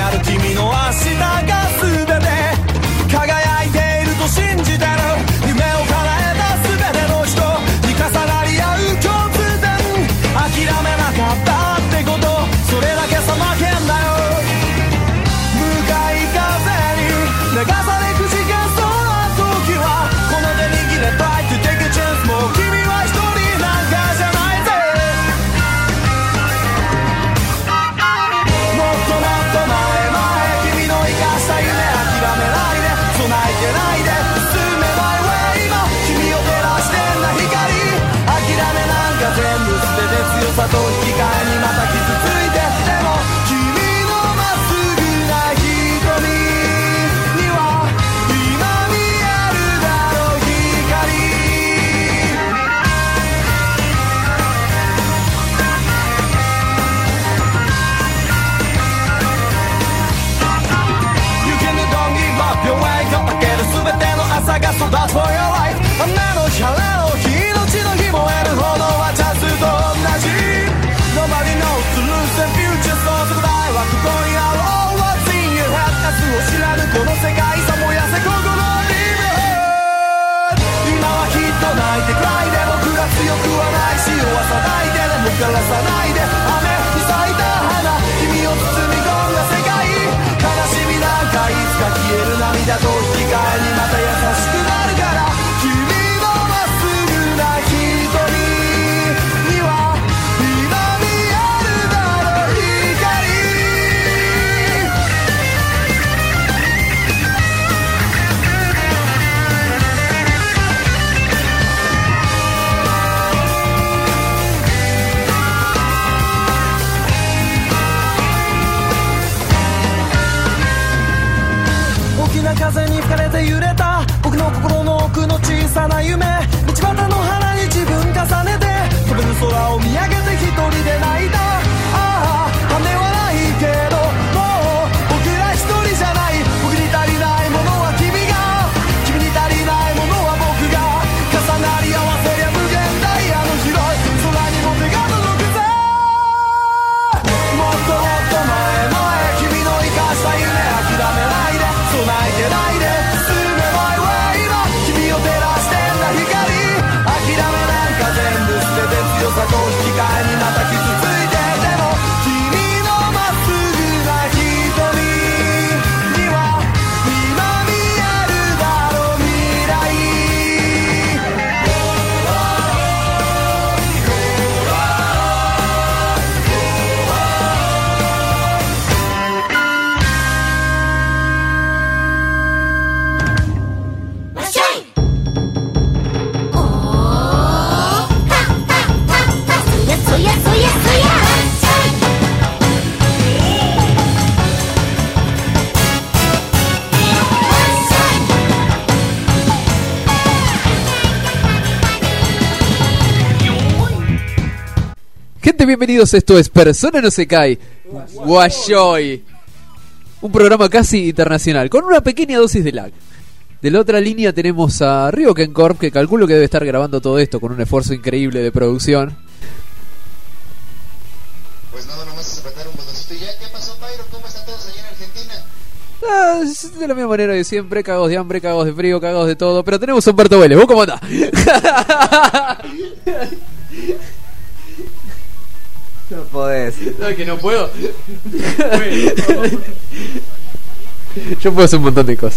ある君の明日が全て輝いていると信じてる夢を叶えた全ての人に重なり合う共通点諦めなかったってことそれだけさ負けんだよ向かい風に流されくじけそうな時はこの手握れ Try to take a chance もう君は一人なんかじゃないぜもっともっと前々君の生かした夢諦めないで備えてないで進めない way 今君を照らしてんだ光諦めなんか全部捨てて強さと引き換えにまた傷ついてでも君のまっすぐな瞳には今見えるだろう光You can don't give up your way かける全ての朝が育つ for your life 雨の日晴れの日命の日燃えるほどはチャンスと同じ Nobody knows the lose and future そうそこだいはここにある All what's in your head 明日を知らぬこの世界さ燃やせ心のリブ今はきっと泣いてくらいで僕ら強くはないし弱さないででも枯らさないで雨に咲いた花君を包み込んだ世界悲しみなんかいつか消える涙と引き換えにまた優しくなるから君のまっすぐな瞳には今見えるだろう光大きな風に吹かれて揺れた僕の心の奥の小さな夢道端の花に自分重ねて飛べる空を見上げて一人で泣いたああ羽はないけどもう僕ら一人じゃない僕に足りないものは君に足りないものは僕が重なり合わせりゃ無限大あの広い空にも手が届くぜもっともっと前々君の生かした夢諦めないで備えてないで進めない way 今君を照らしてんだ光諦めなんか全部捨てて強さと引き換えにまた傷ついてでも君のまっすぐな瞳には今見えるだろう未来わっしょいおーはっはっはっはそやそやそやそやわっしょい Gente, bienvenidos, esto es Persona no se cae, Guayoy, un programa casi internacional, con una pequeña dosis de lag. De la otra línea tenemos a Ryoken Corp, que calculo que debe estar grabando todo esto con un esfuerzo increíble de producción. Pues nada, nomás es apretar un botoncito y ya. ¿Qué pasó, Pyro? ¿Cómo están todos allá en Argentina? Es de la misma manera de siempre, cagados de hambre, cagados de frío, cagados de todo, pero tenemos a Humberto Vélez, ¿vos cómo andás? No podés. No, es que no puedo. Yo puedo hacer un montón de cosas.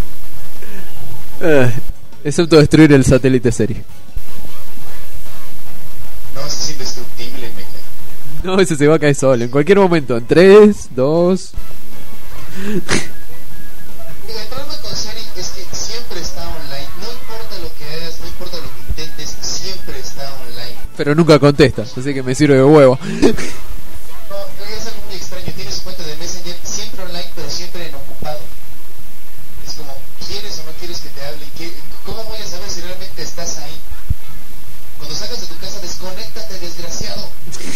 Excepto destruir el satélite serie. No, eso es indestructible, meca. No, ese se va a caer solo en cualquier momento. En 3, 2. Mira, el problema con Siri es que siempre está online. No importa lo que hagas, no importa lo que intentes, siempre está online. Pero nunca contesta, así que me sirve de huevo. No, es algo muy extraño. Tiene su cuenta de Messenger siempre online, pero siempre inocupado. Es como, ¿quieres o no quieres que te hable? ¿Cómo voy a saber si realmente estás ahí? Cuando salgas de tu casa, desconéctate, desgraciado.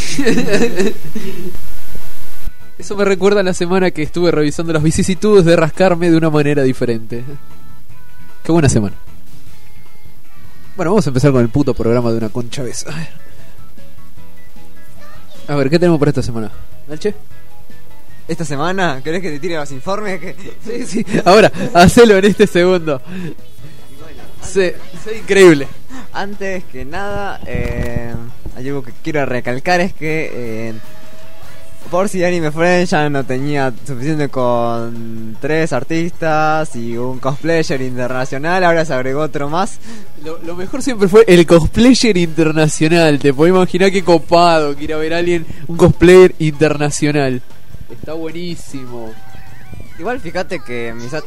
Eso me recuerda a la semana que estuve revisando las vicisitudes de rascarme de una manera diferente. Qué buena semana. Bueno, vamos a empezar con el puto programa de una concha vez. A ver, ¿qué tenemos para esta semana? ¿Alche? esta semana? ¿Querés que te tire los informes? Sí, sí. Ahora, hacelo en este segundo. Sí, increíble. Antes que nada, hay algo que quiero recalcar es que por si Anime Friends ya no tenía suficiente con 3 artistas y un cosplayer internacional, ahora se agregó otro más. Lo mejor siempre fue el cosplayer internacional. Te podés imaginar qué copado que ir a ver a alguien, un cosplayer internacional. Está buenísimo. Igual fíjate que Misato...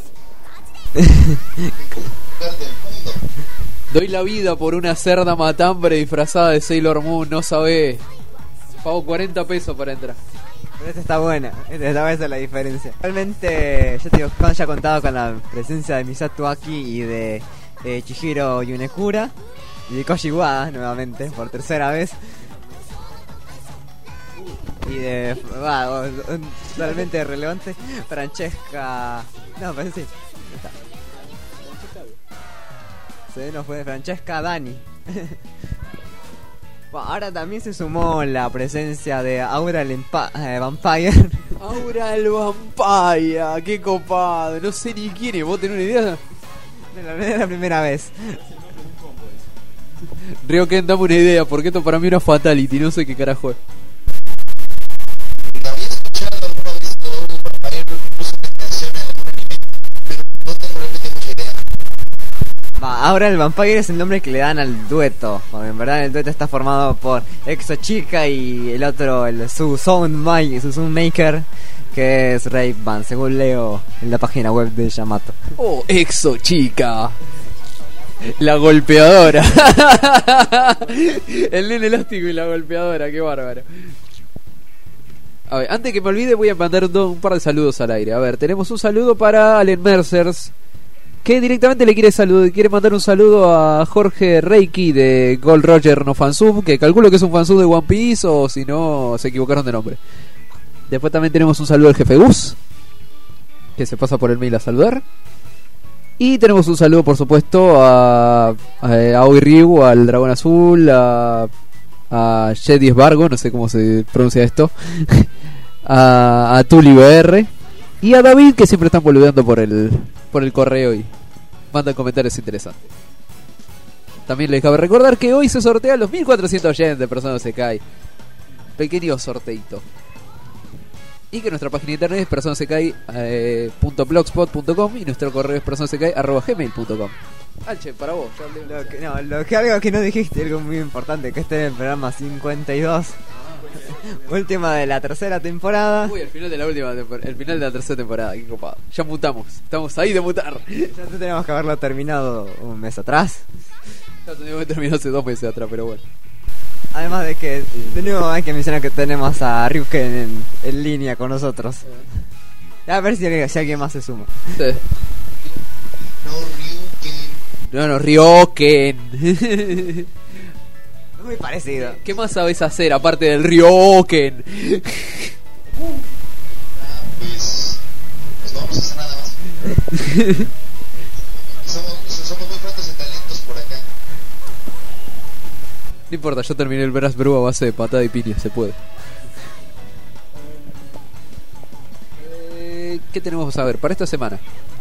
Doy la vida por una cerda matambre disfrazada de Sailor Moon, no sabés. Pago 40 pesos para entrar. Pero esta está buena, esa es la diferencia. Realmente, yo te digo, ya contado con la presencia de Misato Aki y de Chihiro Yunekura y de Koji Wada nuevamente, por tercera vez. Y de... totalmente relevante, Francesca... No, pero sí, está. Se nos fue Francesca Dani. Bueno, ahora también se sumó la presencia de Aura el Vampire. Aura el Vampire, qué copado. No sé ni quién es, ¿vos tenés una idea? Es la primera vez. Ryoken, dame una idea, porque esto para mí era Fatality, no sé qué carajo es. Había escuchado alguna vez de Aura el Vampire, incluso me menciona en algún anime, pero no tengo realmente mucha idea. Ahora el Vampire es el nombre que le dan al dueto, porque en verdad el dueto está formado por Exo Chica y el otro, su Soundmaker, que es Rave Band, según leo en la página web de Yamato. Oh, Exo Chica, la golpeadora. El nene elástico y la golpeadora, qué bárbaro. A ver, antes que me olvide voy a mandar un par de saludos al aire. A ver, tenemos un saludo para Allen Mercers, que directamente le quiere mandar un saludo a Jorge Reiki de Gold Roger No Fansub, que calculo que es un fansub de One Piece, o si no se equivocaron de nombre. Después también tenemos un saludo al jefe Gus, que se pasa por el mail a saludar. Y tenemos un saludo, por supuesto, a Aoi Ryu, al Dragón Azul, a Jedi Esbargo, no sé cómo se pronuncia esto, a Tuli BR y a David, que siempre están boludeando por el correo y mandan comentarios interesantes. También les cabe recordar que hoy se sortea los 1400 oyentes de Persona se cae. Pequeño sorteito. Y que nuestra página de internet es personasecai.blogspot.com y nuestro correo es personasecai@gmail.com. Alche, para vos. Algo que no dijiste, algo muy importante, que este es el programa 52. Última de la tercera temporada. Uy, el final de la el final de la tercera temporada, qué copado. Ya mutamos, estamos ahí de mutar. Ya tenemos que haberlo terminado un mes atrás. Ya teníamos que terminar hace 2 meses atrás, pero bueno. Además de que, de nuevo hay que mencionar que tenemos a Ryuken en línea con nosotros. A ver si alguien más se suma. Sí. No, Ryoken. Muy parecido. ¿Qué más sabes hacer aparte del Ryoken? Pues vamos a hacer nada más. Somos muy prontos en talentos por acá. No importa, yo terminé el Brass Brew a base de patada y piña, se puede. ¿Qué tenemos a ver para esta semana?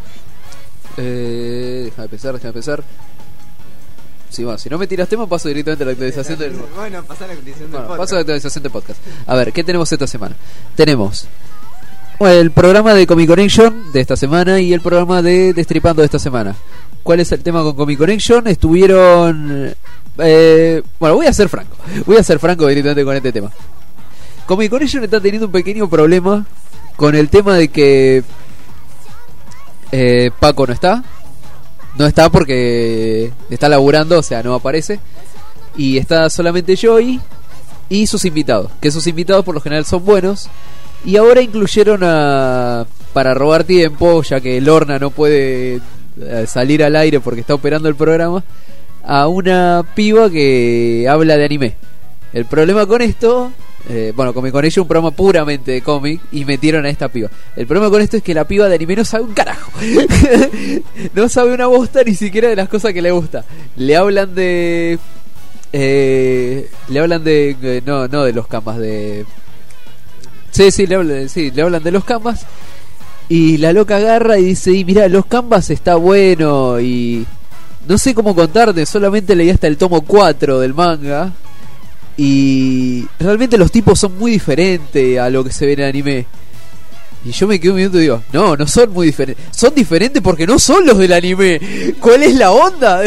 Déjame pensar. Si no me tiras tema, paso directamente a la actualización del... Bueno, pasar la actualización del podcast. Paso a la actualización del podcast. A ver, ¿qué tenemos esta semana? Tenemos el programa de Comic Connection de esta semana y el programa de Destripando de esta semana. ¿Cuál es el tema con Comic Connection? Estuvieron... bueno, voy a ser franco directamente con este tema. Comic Connection está teniendo un pequeño problema con el tema de que Paco no está porque está laburando, o sea, no aparece, y está solamente Joey y sus invitados, que sus invitados por lo general son buenos, y ahora incluyeron para robar tiempo, ya que Lorna no puede salir al aire porque está operando el programa, a una piba que habla de anime. El problema con esto, Comic Connection, un programa puramente de cómic, y metieron a esta piba. El problema con esto es que la piba de anime no sabe un carajo. No sabe una bosta ni siquiera de las cosas que le gusta. Le hablan de no de los camas, de Sí, le hablan de los canvas. Y la loca agarra y dice, y mirá, los canvas está bueno. Y no sé cómo contarte, solamente leí hasta el tomo 4 del manga. Y realmente los tipos son muy diferentes a lo que se ve en el anime. Y yo me quedo un minuto y digo, no son muy diferentes. Son diferentes porque no son los del anime. ¿Cuál es la onda?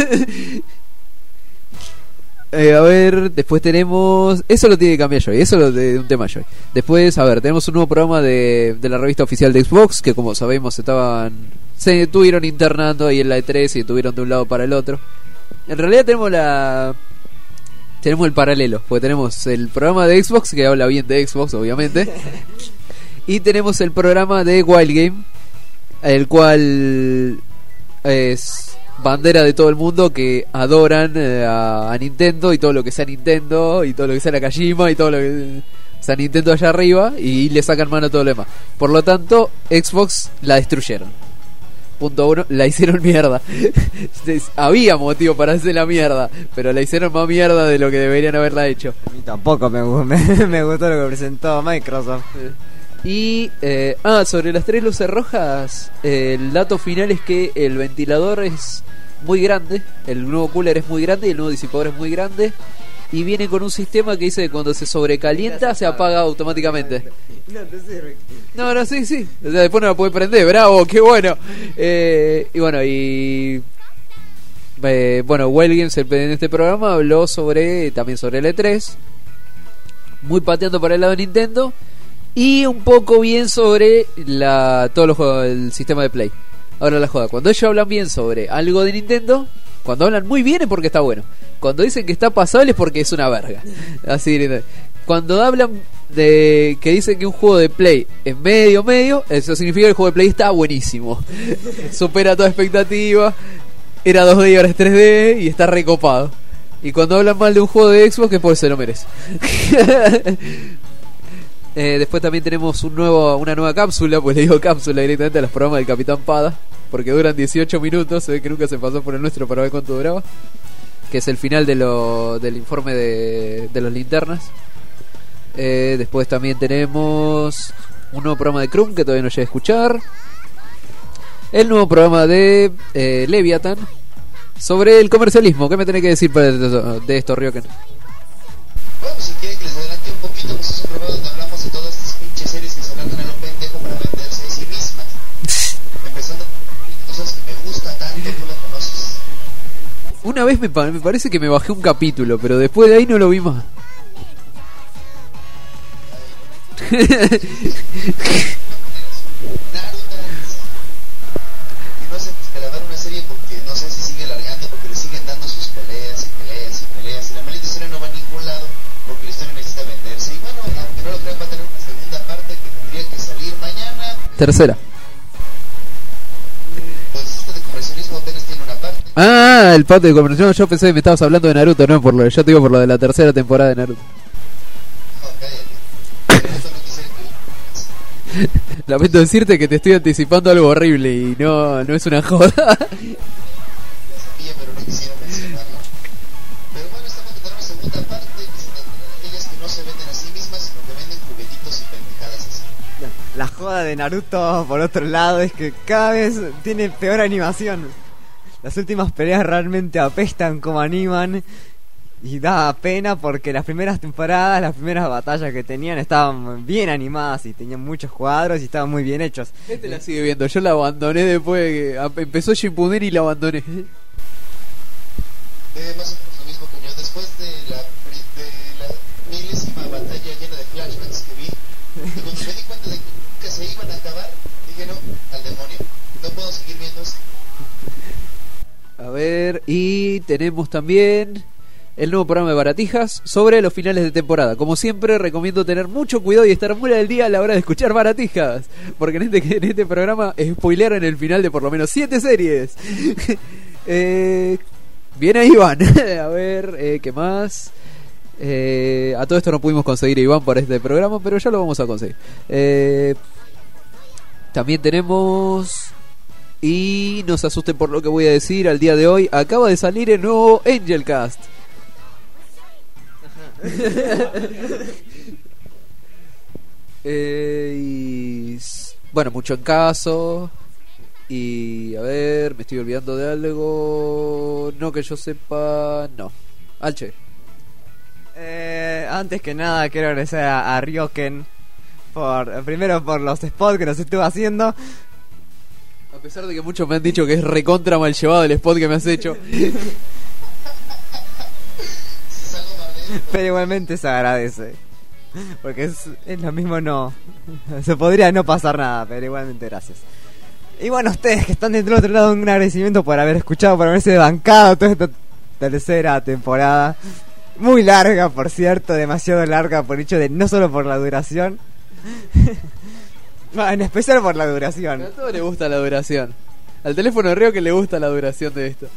A ver, después tenemos... Eso lo tiene que cambiar Joy, eso es de un tema Joy. Después, a ver, tenemos un nuevo programa de la revista oficial de Xbox, que como sabemos se estuvieron internando ahí en la E3 y estuvieron de un lado para el otro. En realidad tenemos el paralelo, porque tenemos el programa de Xbox, que habla bien de Xbox, obviamente. Y tenemos el programa de Wild Game, el cual es bandera de todo el mundo que adoran a Nintendo y todo lo que sea Nintendo y todo lo que sea Nakajima y todo lo que sea Nintendo allá arriba, y le sacan mano a todo lo demás. Por lo tanto, Xbox la destruyeron. Punto 1, la hicieron mierda. Había motivo para hacer la mierda, pero la hicieron más mierda de lo que deberían haberla hecho. A mí tampoco me gustó lo que presentó Microsoft. Y sobre las 3 luces rojas, el dato final es que el ventilador es muy grande, el nuevo cooler es muy grande y el nuevo disipador es muy grande, y viene con un sistema que dice que cuando se sobrecalienta se apaga automáticamente. No te sirve. No, sí. O sea, después no la puede prender, bravo, qué bueno. Bueno, Wild Games en este programa habló también sobre el E3, muy pateando para el lado de Nintendo. Y un poco bien sobre todos los juegos del sistema de Play. Ahora la joda, cuando ellos hablan bien sobre algo de Nintendo, cuando hablan muy bien es porque está bueno. Cuando dicen que está pasable es porque es una verga. Así, cuando hablan de que dicen que un juego de Play es medio, eso significa que el juego de Play está buenísimo. Supera toda expectativa. Era 2D y ahora es 3D y está recopado. Y cuando hablan mal de un juego de Xbox, que porque se lo merece. Después también tenemos una nueva cápsula, pues le digo cápsula directamente a los programas del Capitán Pada, porque duran 18 minutos, se ve que nunca se pasó por el nuestro para ver cuánto duraba, que es el final del informe de los linternas. Después también tenemos un nuevo programa de Krum que todavía no llegué a escuchar, el nuevo programa de Leviathan sobre el comercialismo. ¿Qué me tenés que decir de esto, Ryoken? Bueno, si quieren que les adelante un poquito, pues es un programa donde hablamos de todas estas pinches series que se largan a lo pendejo para venderse a sí mismas. Empezando por cosas que me gusta tanto, tú las conoces. Una vez me parece que me bajé un capítulo, pero después de ahí no lo vi más. Naruto. Y no sé, pues que grabar una serie porque no sé si sigue largando, porque le siguen dando sus peleas. Y la maldita historia no va a ningún lado, porque la historia necesita venderse. Y bueno, aunque no lo crean, va a tener una segunda parte que tendría que salir mañana. Tercera. Pues esto de comercialismo apenas tiene una parte. El parte de conversación. Yo pensé que me estabas hablando de Naruto, no yo te digo por lo de la tercera temporada de Naruto. No, cállate. Naruto no quisiera que... Lamento decirte que te estoy anticipando algo horrible y no es una joda. Sabía, pero no quisiera mencionarlo. Pero bueno, estamos a tener una segunda parte que se tratará de aquellas que no se venden a sí mismas, sino que venden juguetitos y pendejadas así. La joda de Naruto, por otro lado, es que cada vez tiene peor animación. Las últimas peleas realmente apestan como animan. Y da pena porque las primeras temporadas, las primeras batallas que tenían estaban bien animadas y tenían muchos cuadros y estaban muy bien hechos. Este la sigue viendo, yo la abandoné después de que empezó Shippuden y la abandoné. Más o menos lo mismo que yo. Después de la milésima batalla llena de flashbacks que vi, y cuando me di cuenta de que se iban a acabar, dije no, al demonio, no puedo seguir viendo esto. A ver, y tenemos también el nuevo programa de Baratijas sobre los finales de temporada. Como siempre, recomiendo tener mucho cuidado y estar muy al día a la hora de escuchar Baratijas, porque en este programa spoilearon el final de por lo menos 7 series. Bien ahí, Iván. A ver, ¿qué más? A todo esto no pudimos conseguir a Iván para este programa, pero ya lo vamos a conseguir. También tenemos... Y no se asusten por lo que voy a decir al día de hoy. Acaba de salir el nuevo Angelcast. Bueno, mucho en caso. Y a ver, me estoy olvidando de algo. No que yo sepa. No. Alche. Antes que nada quiero agradecer a Ryoken primero por los spots que nos estuvo haciendo. A pesar de que muchos me han dicho que es recontra mal llevado el spot que me has hecho. Pero igualmente se agradece. Porque es lo mismo, no. Se podría no pasar nada, pero igualmente gracias. Y bueno, ustedes que están del otro lado, un agradecimiento por haber escuchado, por haberse bancado toda esta tercera temporada. Muy larga, por cierto, demasiado larga por hecho de no solo por la duración. En especial por la duración. A todos le gusta la duración. Al teléfono de Río que le gusta la duración de esto.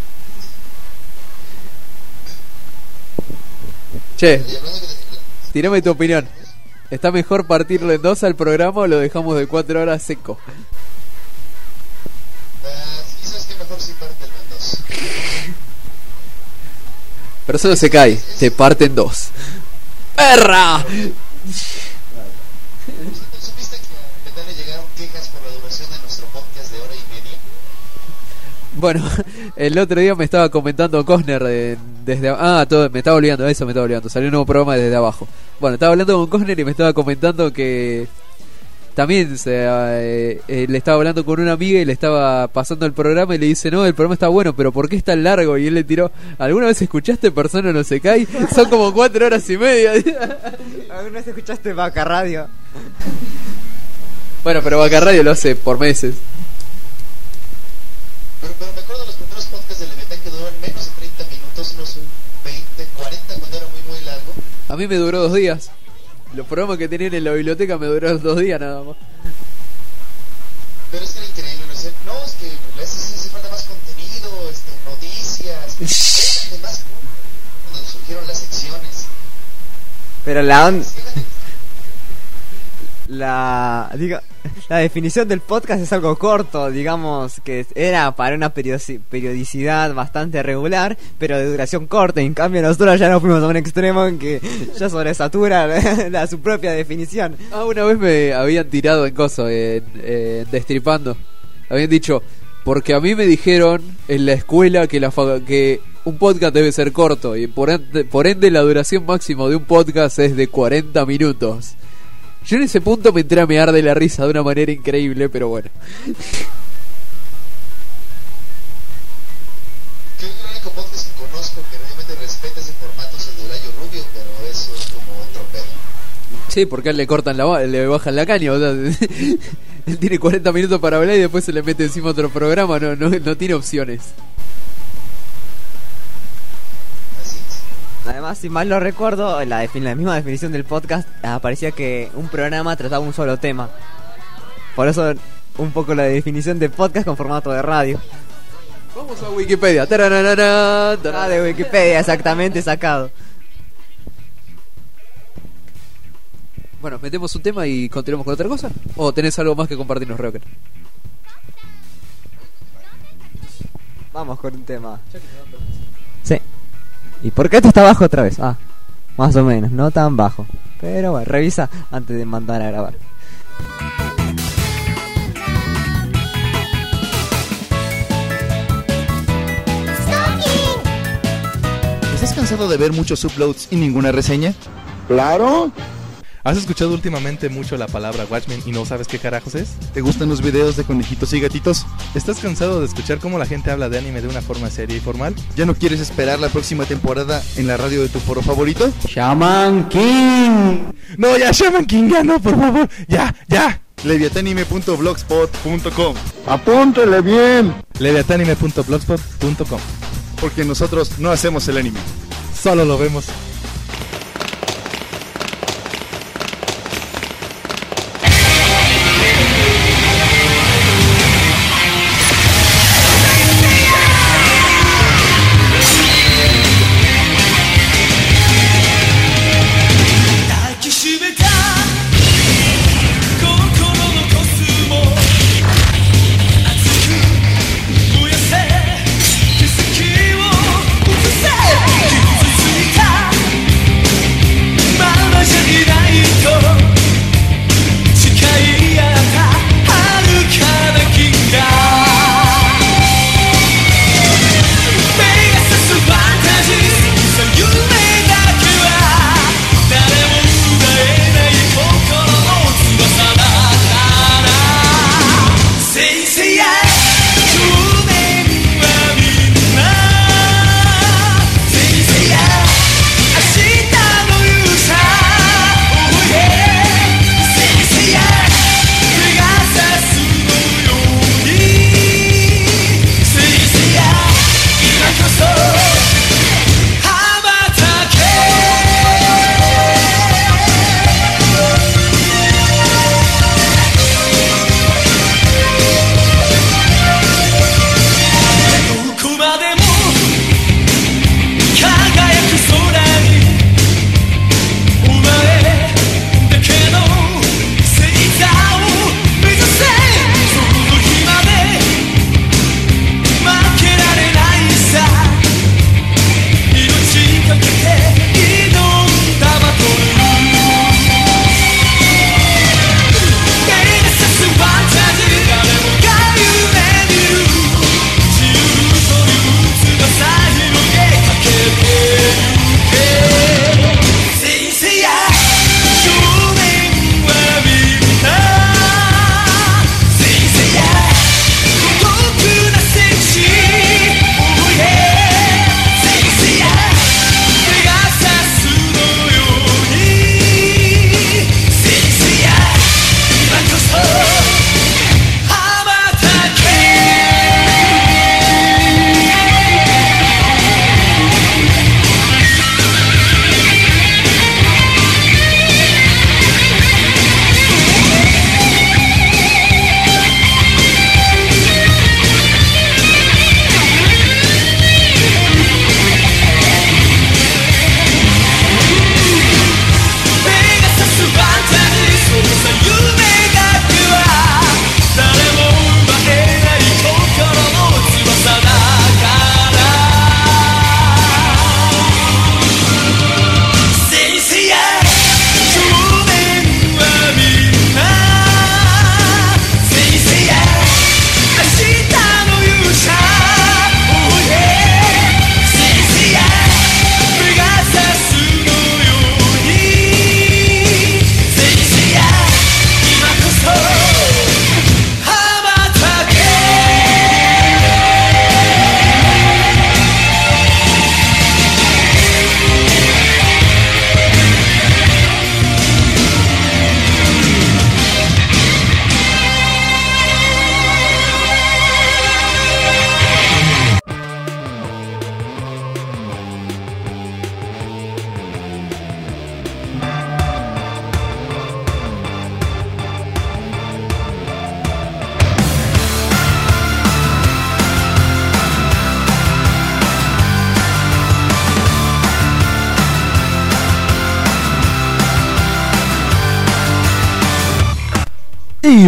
Che, tirame tu opinión. ¿Está mejor partirlo en 2 al programa o lo dejamos de 4 horas seco? Quizás que mejor si pártelo en 2. Pero solo se cae, te parte en 2. ¡Perra! ¿Supiste que a Betania llegaron quejas por la duración de nuestro podcast de hora y media? Bueno, el otro día me estaba comentando Cosner desde... me estaba olvidando, salió un nuevo programa desde abajo. Bueno, estaba hablando con Cosner y me estaba comentando que también le estaba hablando con una amiga y le estaba pasando el programa y le dice, no, el programa está bueno, pero ¿por qué es tan largo? Y él le tiró, ¿alguna vez escuchaste Persona No Se Cae? Son como 4 horas y media. ¿Alguna vez escuchaste Vaca Radio? Bueno, pero Vaca Radio lo hace por meses. Pero me acuerdo de los primeros podcasts de Leviatán que duraban menos de 30 minutos, unos 20, 40 cuando era muy largo. A mí me duró 2 días. Los programas que tenían en la biblioteca me duraron 2 días nada más. Pero es que era increíble, ¿no? Es que le hace falta más contenido, noticias, más cuando surgieron las secciones. Pero la definición del podcast es algo corto, digamos que era para una periodicidad bastante regular, pero de duración corta. En cambio nosotros ya nos fuimos a un extremo en que ya sobresatura su propia definición. Una vez me habían tirado en Destripando. Habían dicho, porque a mí me dijeron en la escuela que un podcast debe ser corto y por ende la duración máxima de un podcast es de 40 minutos. Yo en ese punto me entré a mear de la risa de una manera increíble, pero bueno. Creo que el único podcast que conozco que realmente respeta ese formato es el de Olayo Rubio, pero eso es como otro pedo. Sí, porque a él le cortan le bajan la caña, o sea, él tiene 40 minutos para hablar y después se le mete encima otro programa, no tiene opciones. Además, si mal no recuerdo, la misma definición del podcast aparecía que un programa trataba un solo tema. Por eso, un poco la definición de podcast con formato de radio. Vamos a Wikipedia. De Wikipedia, exactamente, sacado. Bueno, metemos un tema y continuamos con otra cosa. ¿O tenés algo más que compartirnos, Rocket? Vamos con un tema. Sí. ¿Y por qué esto está bajo otra vez? Más o menos, no tan bajo. Pero bueno, revisa antes de mandar a grabar. ¿Estás cansado de ver muchos uploads y ninguna reseña? ¡Claro! ¿Has escuchado últimamente mucho la palabra Watchmen y no sabes qué carajos es? ¿Te gustan los videos de conejitos y gatitos? ¿Estás cansado de escuchar cómo la gente habla de anime de una forma seria y formal? ¿Ya no quieres esperar la próxima temporada en la radio de tu foro favorito? ¡Shaman King! No, ya Shaman King, ya no, por favor, ya. Leviatanime.blogspot.com. ¡Apúntele bien! Leviatanime.blogspot.com. Porque nosotros no hacemos el anime, solo lo vemos.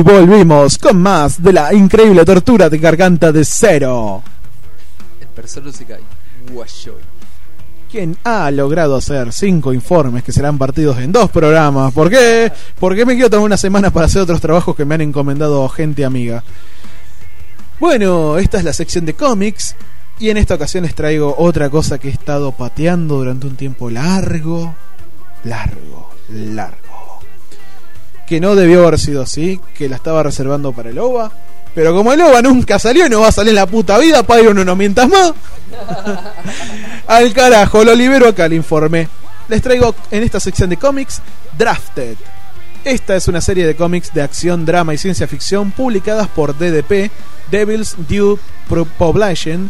volvimos con más de la increíble tortura de garganta de Zero, En Persona no se cae. Guayoy. quien ha logrado hacer 5 informes que serán partidos en 2 programas. ¿Por qué? Porque me quiero tomar una semana para hacer otros trabajos que me han encomendado gente amiga. Bueno, esta es la sección de cómics. Y en esta ocasión les traigo otra cosa que he estado pateando durante un tiempo largo. Que no debió haber sido así, que la estaba reservando para el OVA. Pero como el OVA nunca salió y no va a salir en la puta vida, Pyro, no mientas más. Al carajo, lo libero acá el informe. Les traigo en esta sección de cómics Drafted. Esta es una serie de cómics de acción, drama y ciencia ficción publicadas por DDP, Devil's Due Publishing,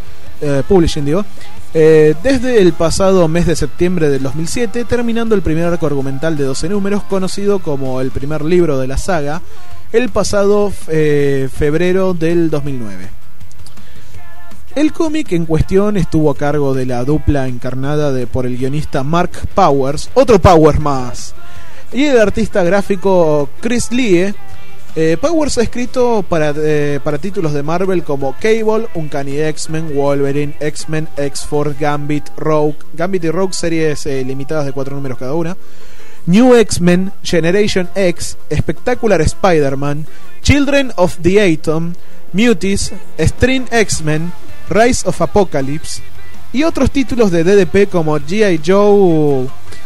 desde el pasado mes de septiembre del 2007, terminando el primer arco argumental de 12 números, conocido como el primer libro de la saga, el pasado febrero del 2009. El cómic en cuestión estuvo a cargo de la dupla encarnada por el guionista Mark Powers, otro Powers más, y el artista gráfico Chris Lee. Powers ha escrito para títulos de Marvel como Cable, Uncanny X-Men, Wolverine, X-Men, X-Force, Gambit y Rogue, series limitadas de 4 números cada una, New X-Men, Generation X, Spectacular Spider-Man, Children of the Atom, Muties, String X-Men, Rise of Apocalypse y otros títulos de DDP como G.I. Joe,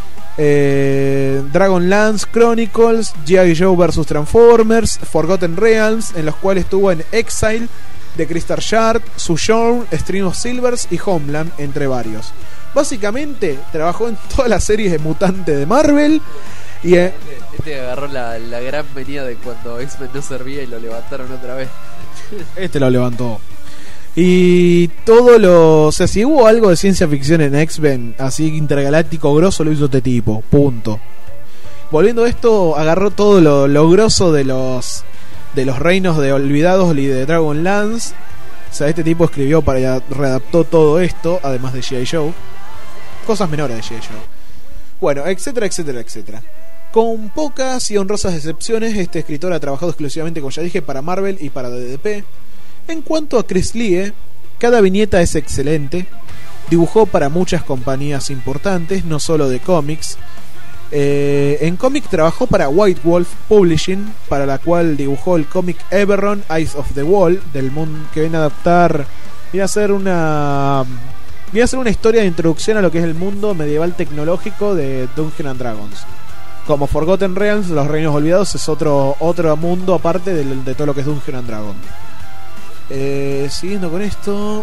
Dragonlance Chronicles, G.I. Joe vs Transformers, Forgotten Realms, en los cuales estuvo en Exile, The Crystal Shard, Sojourn, Stream of Silvers y Homeland, entre varios. Básicamente trabajó en todas las series de mutantes de Marvel y Este agarró la gran venida de cuando X-Men no servía y lo levantaron otra vez. este lo levantó. Y o sea, si hubo algo de ciencia ficción en X-Men, así intergaláctico grosso, lo hizo este tipo, punto. Volviendo a esto, agarró todo lo grosso de los reinos de olvidados y de Dragonlance. O sea, este tipo escribió readaptó todo esto, además de G.I. Joe. Cosas menores de G.I. Joe. Bueno, etcétera, etcétera, etcétera. Con pocas y honrosas excepciones, este escritor ha trabajado exclusivamente, como ya dije, para Marvel y para DDP. En cuanto a Chris Lee, cada viñeta es excelente. Dibujó para muchas compañías importantes, no solo de cómics. En cómic trabajó para White Wolf Publishing, para la cual dibujó el cómic Eberron Eyes of the Wall, del mundo que viene a adaptar. Viene a hacer una historia de introducción a lo que es el mundo medieval tecnológico de Dungeons and Dragons. Como Forgotten Realms, los Reinos Olvidados, es otro mundo aparte de todo lo que es Dungeons and Dragons. Siguiendo con esto,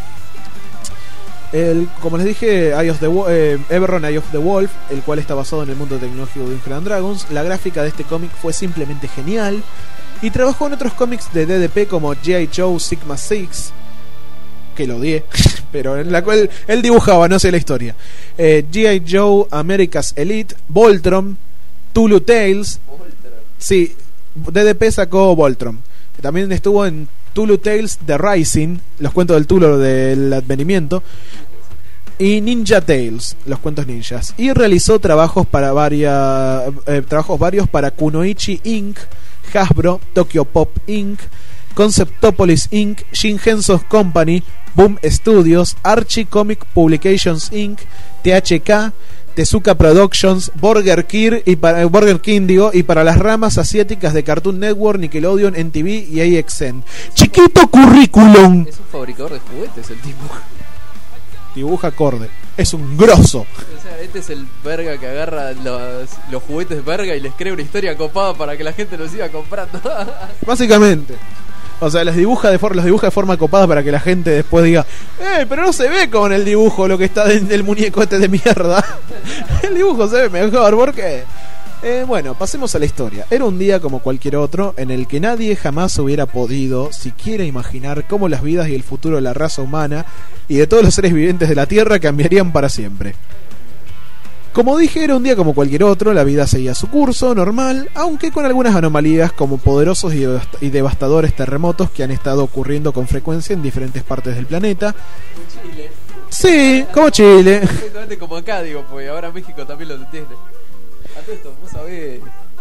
como les dije, Eberron Eye of the Wolf, el cual está basado en el mundo tecnológico de Dungeons and Dragons. La gráfica de este cómic fue simplemente genial. Y trabajó en otros cómics de DDP como G.I. Joe Sigma 6, que lo odié, pero en la cual él dibujaba, no sé la historia. G.I. Joe America's Elite, Voltron, Tulu Tales. Sí, DDP sacó Voltron. También estuvo en Tulu Tales The Rising, los cuentos del Tulu del advenimiento, y Ninja Tales, los cuentos ninjas. Y realizó trabajos varios para Kunoichi Inc., Hasbro, Tokyo Pop Inc., Conceptopolis Inc., Shingenso Company, Boom Studios, Archie Comic Publications Inc., THK, Tezuka Productions, Burger King y para las ramas asiáticas de Cartoon Network, Nickelodeon, NTV y AXN. Chiquito currículum. Es un fabricador de juguetes el tipo. Dibuja acorde. Es un grosso. O sea, este es el verga que agarra los juguetes verga y les crea una historia copada para que la gente los siga comprando. Básicamente. O sea, los dibuja de forma copada para que la gente después diga, pero no se ve con el dibujo lo que está del muñeco este de mierda. El dibujo se ve mejor, ¿por qué? Bueno, pasemos a la historia. Era un día como cualquier otro, en el que nadie jamás hubiera podido siquiera imaginar cómo las vidas y el futuro de la raza humana y de todos los seres vivientes de la Tierra cambiarían para siempre. Como dije, era un día como cualquier otro, la vida seguía su curso normal, aunque con algunas anomalías como poderosos y devastadores terremotos que han estado ocurriendo con frecuencia en diferentes partes del planeta. Como Chile. Sí, como Chile. Exactamente como acá, digo, pues ahora México también lo tiene. A todo esto, vos sabés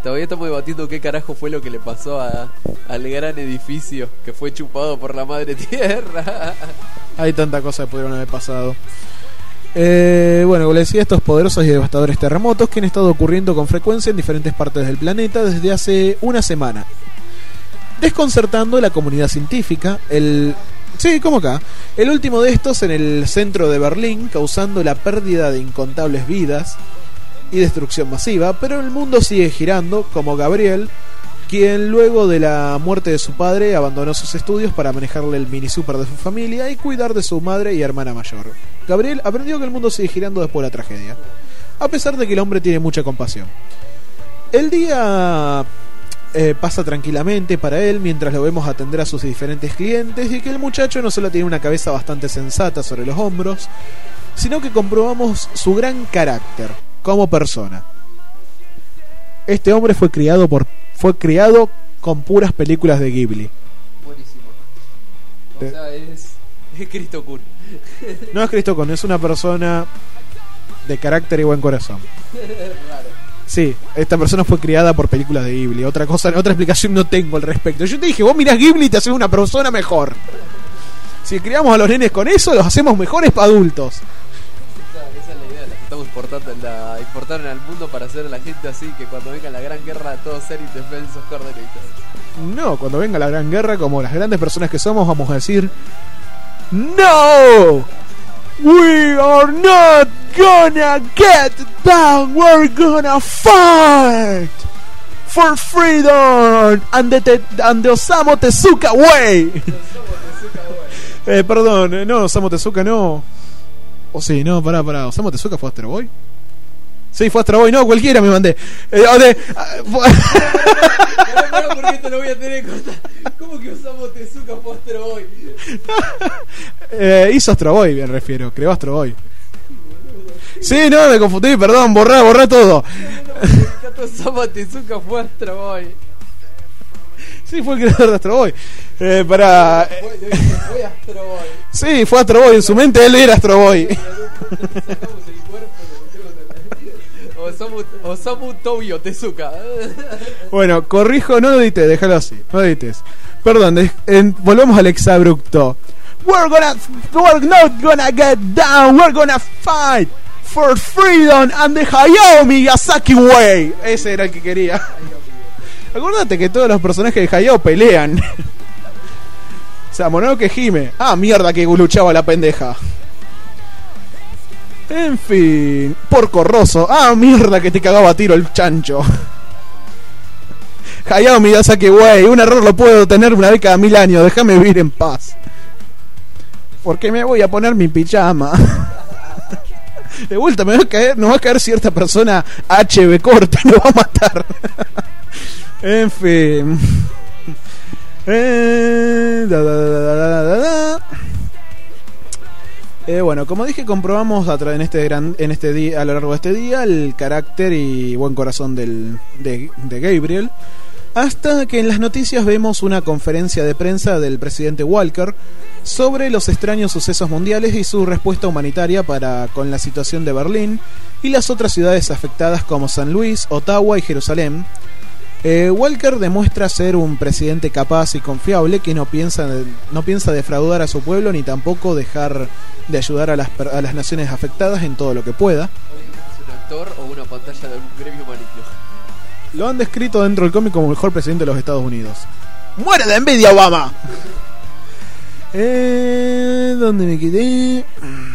Todavía estamos debatiendo qué carajo fue lo que le pasó al gran edificio que fue chupado por la madre tierra. Hay tanta cosa que pudieron haber pasado. Bueno, como les decía, estos poderosos y devastadores terremotos que han estado ocurriendo con frecuencia en diferentes partes del planeta desde hace una semana, desconcertando a la comunidad científica. Sí, como acá. El último de estos en el centro de Berlín, causando la pérdida de incontables vidas y destrucción masiva, pero el mundo sigue girando, como Gabriel, quien luego de la muerte de su padre abandonó sus estudios para manejarle el mini super de su familia y cuidar de su madre y hermana mayor. Gabriel aprendió que el mundo sigue girando después de la tragedia, a pesar de que el hombre tiene mucha compasión. El día pasa tranquilamente para él mientras lo vemos atender a sus diferentes clientes, y que el muchacho no solo tiene una cabeza bastante sensata sobre los hombros, sino que comprobamos su gran carácter como persona. Este hombre fue criado con puras películas de Ghibli. Buenísimo. O sea, es Cristo Kun. No es Cristo Kun, es una persona de carácter y buen corazón. Raro. Sí, esta persona fue criada por películas de Ghibli. Otra explicación no tengo al respecto. Yo te dije, vos mirás Ghibli y te haces una persona mejor. Si criamos a los nenes con eso, los hacemos mejores para adultos. Esa es la idea, la que estamos importando al mundo para hacer a la gente así, que cuando venga la gran guerra todos ser indefensos, corderitos. No, cuando venga la gran guerra, como las grandes personas que somos, vamos a decir: ¡No! We are not gonna get down. We're gonna fight for freedom and the Osamu Tezuka way. Perdón, no, Osamu Tezuka no. O sí, no, pará. ¿Osamu Tezuka fue Astro Boy? Sí, fue Astro Boy, no, cualquiera me mandé. Porque te lo voy a tener en cuenta. ¿Cómo que Osamu Tezuka fue Astro Boy? Hizo Astro Boy, me refiero, creó Astro Boy. Sí, no, me confundí, perdón, borrá todo. Osamu Tezuka fue Astro Boy. Sí, fue el creador de Astro Boy. Fue Astro Boy. Sí, fue Astro Boy, en su mente él era Astro Boy. Osamu Tobio Tezuka. Bueno, corrijo, no lo edites, déjalo así, no lo edites. Perdón, volvamos al exabrupto. We're not gonna get down, we're gonna fight for freedom and the Hayao Miyazaki way. Ese era el que quería. Acuérdate que todos los personajes de Hayao pelean. O sea, Mononoke Hime. Ah, mierda que luchaba la pendeja. En fin, Porco Rosso. Ah, mierda que te cagaba a tiro el chancho. Hayao Miyazaki way. Un error lo puedo tener una vez cada 1000 años. Déjame vivir en paz. Porque me voy a poner mi pijama. De vuelta nos va a caer cierta persona HB corta y nos va a matar. En fin. Bueno, como dije, comprobamos en este día, a lo largo de este día, el carácter y buen corazón de Gabriel, hasta que en las noticias vemos una conferencia de prensa del presidente Walker sobre los extraños sucesos mundiales y su respuesta humanitaria con la situación de Berlín y las otras ciudades afectadas como San Luis, Ottawa y Jerusalén. Walker demuestra ser un presidente capaz y confiable que no piensa defraudar a su pueblo ni tampoco dejar de ayudar a las naciones afectadas en todo lo que pueda. ¿Es un actor o una pantalla de algún gremio maligno? Lo han descrito dentro del cómic como el mejor presidente de los Estados Unidos. ¡Muere de envidia, Obama! ¿Dónde me quedé?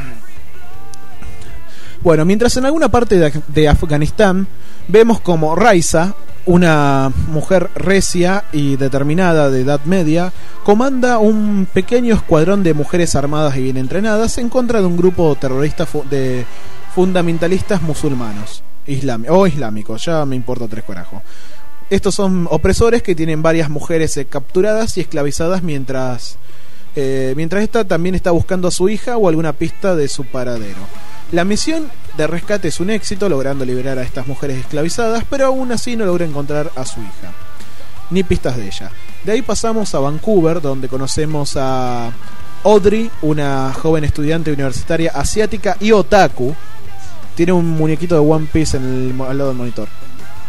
Bueno, mientras en alguna parte de Afganistán vemos como Raisa, una mujer recia y determinada de edad media, comanda un pequeño escuadrón de mujeres armadas y bien entrenadas en contra de un grupo terrorista de fundamentalistas musulmanos o islámicos, ya me importa tres carajos. Estos son opresores que tienen varias mujeres capturadas y esclavizadas mientras esta también está buscando a su hija o alguna pista de su paradero. La misión de rescate es un éxito, logrando liberar a estas mujeres esclavizadas, pero aún así no logra encontrar a su hija, ni pistas de ella. De ahí pasamos a Vancouver, donde conocemos a Audrey, una joven estudiante universitaria asiática y otaku. Tiene un muñequito de One Piece al lado del monitor.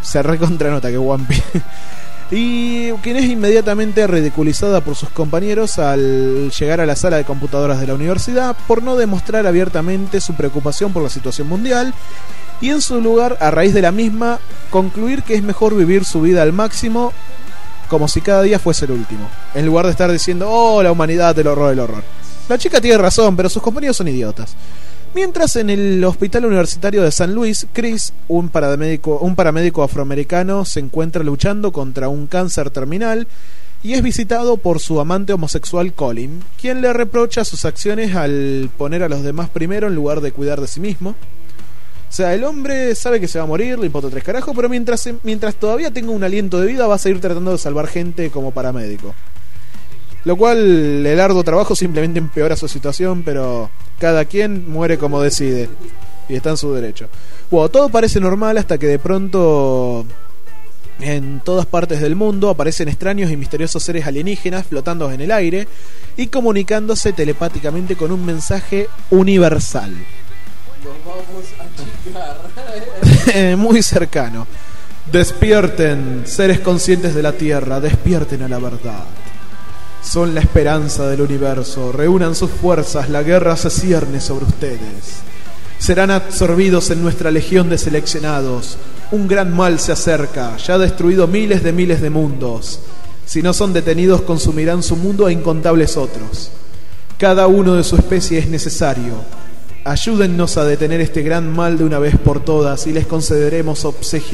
Se recontranota que One Piece. Y quien es inmediatamente ridiculizada por sus compañeros al llegar a la sala de computadoras de la universidad por no demostrar abiertamente su preocupación por la situación mundial, y en su lugar, a raíz de la misma, concluir que es mejor vivir su vida al máximo como si cada día fuese el último, en lugar de estar diciendo, oh, la humanidad, el horror, el horror. La chica tiene razón, pero sus compañeros son idiotas. Mientras en el hospital universitario de San Luis, Chris, un paramédico afroamericano, se encuentra luchando contra un cáncer terminal y es visitado por su amante homosexual Colin, quien le reprocha sus acciones al poner a los demás primero en lugar de cuidar de sí mismo. O sea, el hombre sabe que se va a morir, le importa tres carajos, pero mientras todavía tenga un aliento de vida va a seguir tratando de salvar gente como paramédico. Lo cual, el arduo trabajo simplemente empeora su situación, pero cada quien muere como decide. Y está en su derecho. Bueno, todo parece normal hasta que de pronto, en todas partes del mundo, aparecen extraños y misteriosos seres alienígenas flotando en el aire y comunicándose telepáticamente con un mensaje universal. Nos vamos a chingar. Muy cercano. Despierten, seres conscientes de la Tierra, despierten a la verdad. Son la esperanza del universo. Reúnan sus fuerzas, la guerra se cierne sobre ustedes. Serán absorbidos en nuestra legión de seleccionados. Un gran mal se acerca, ya ha destruido miles de mundos. Si no son detenidos, consumirán su mundo e incontables otros. Cada uno de su especie es necesario. Ayúdennos a detener este gran mal de una vez por todas y les concederemos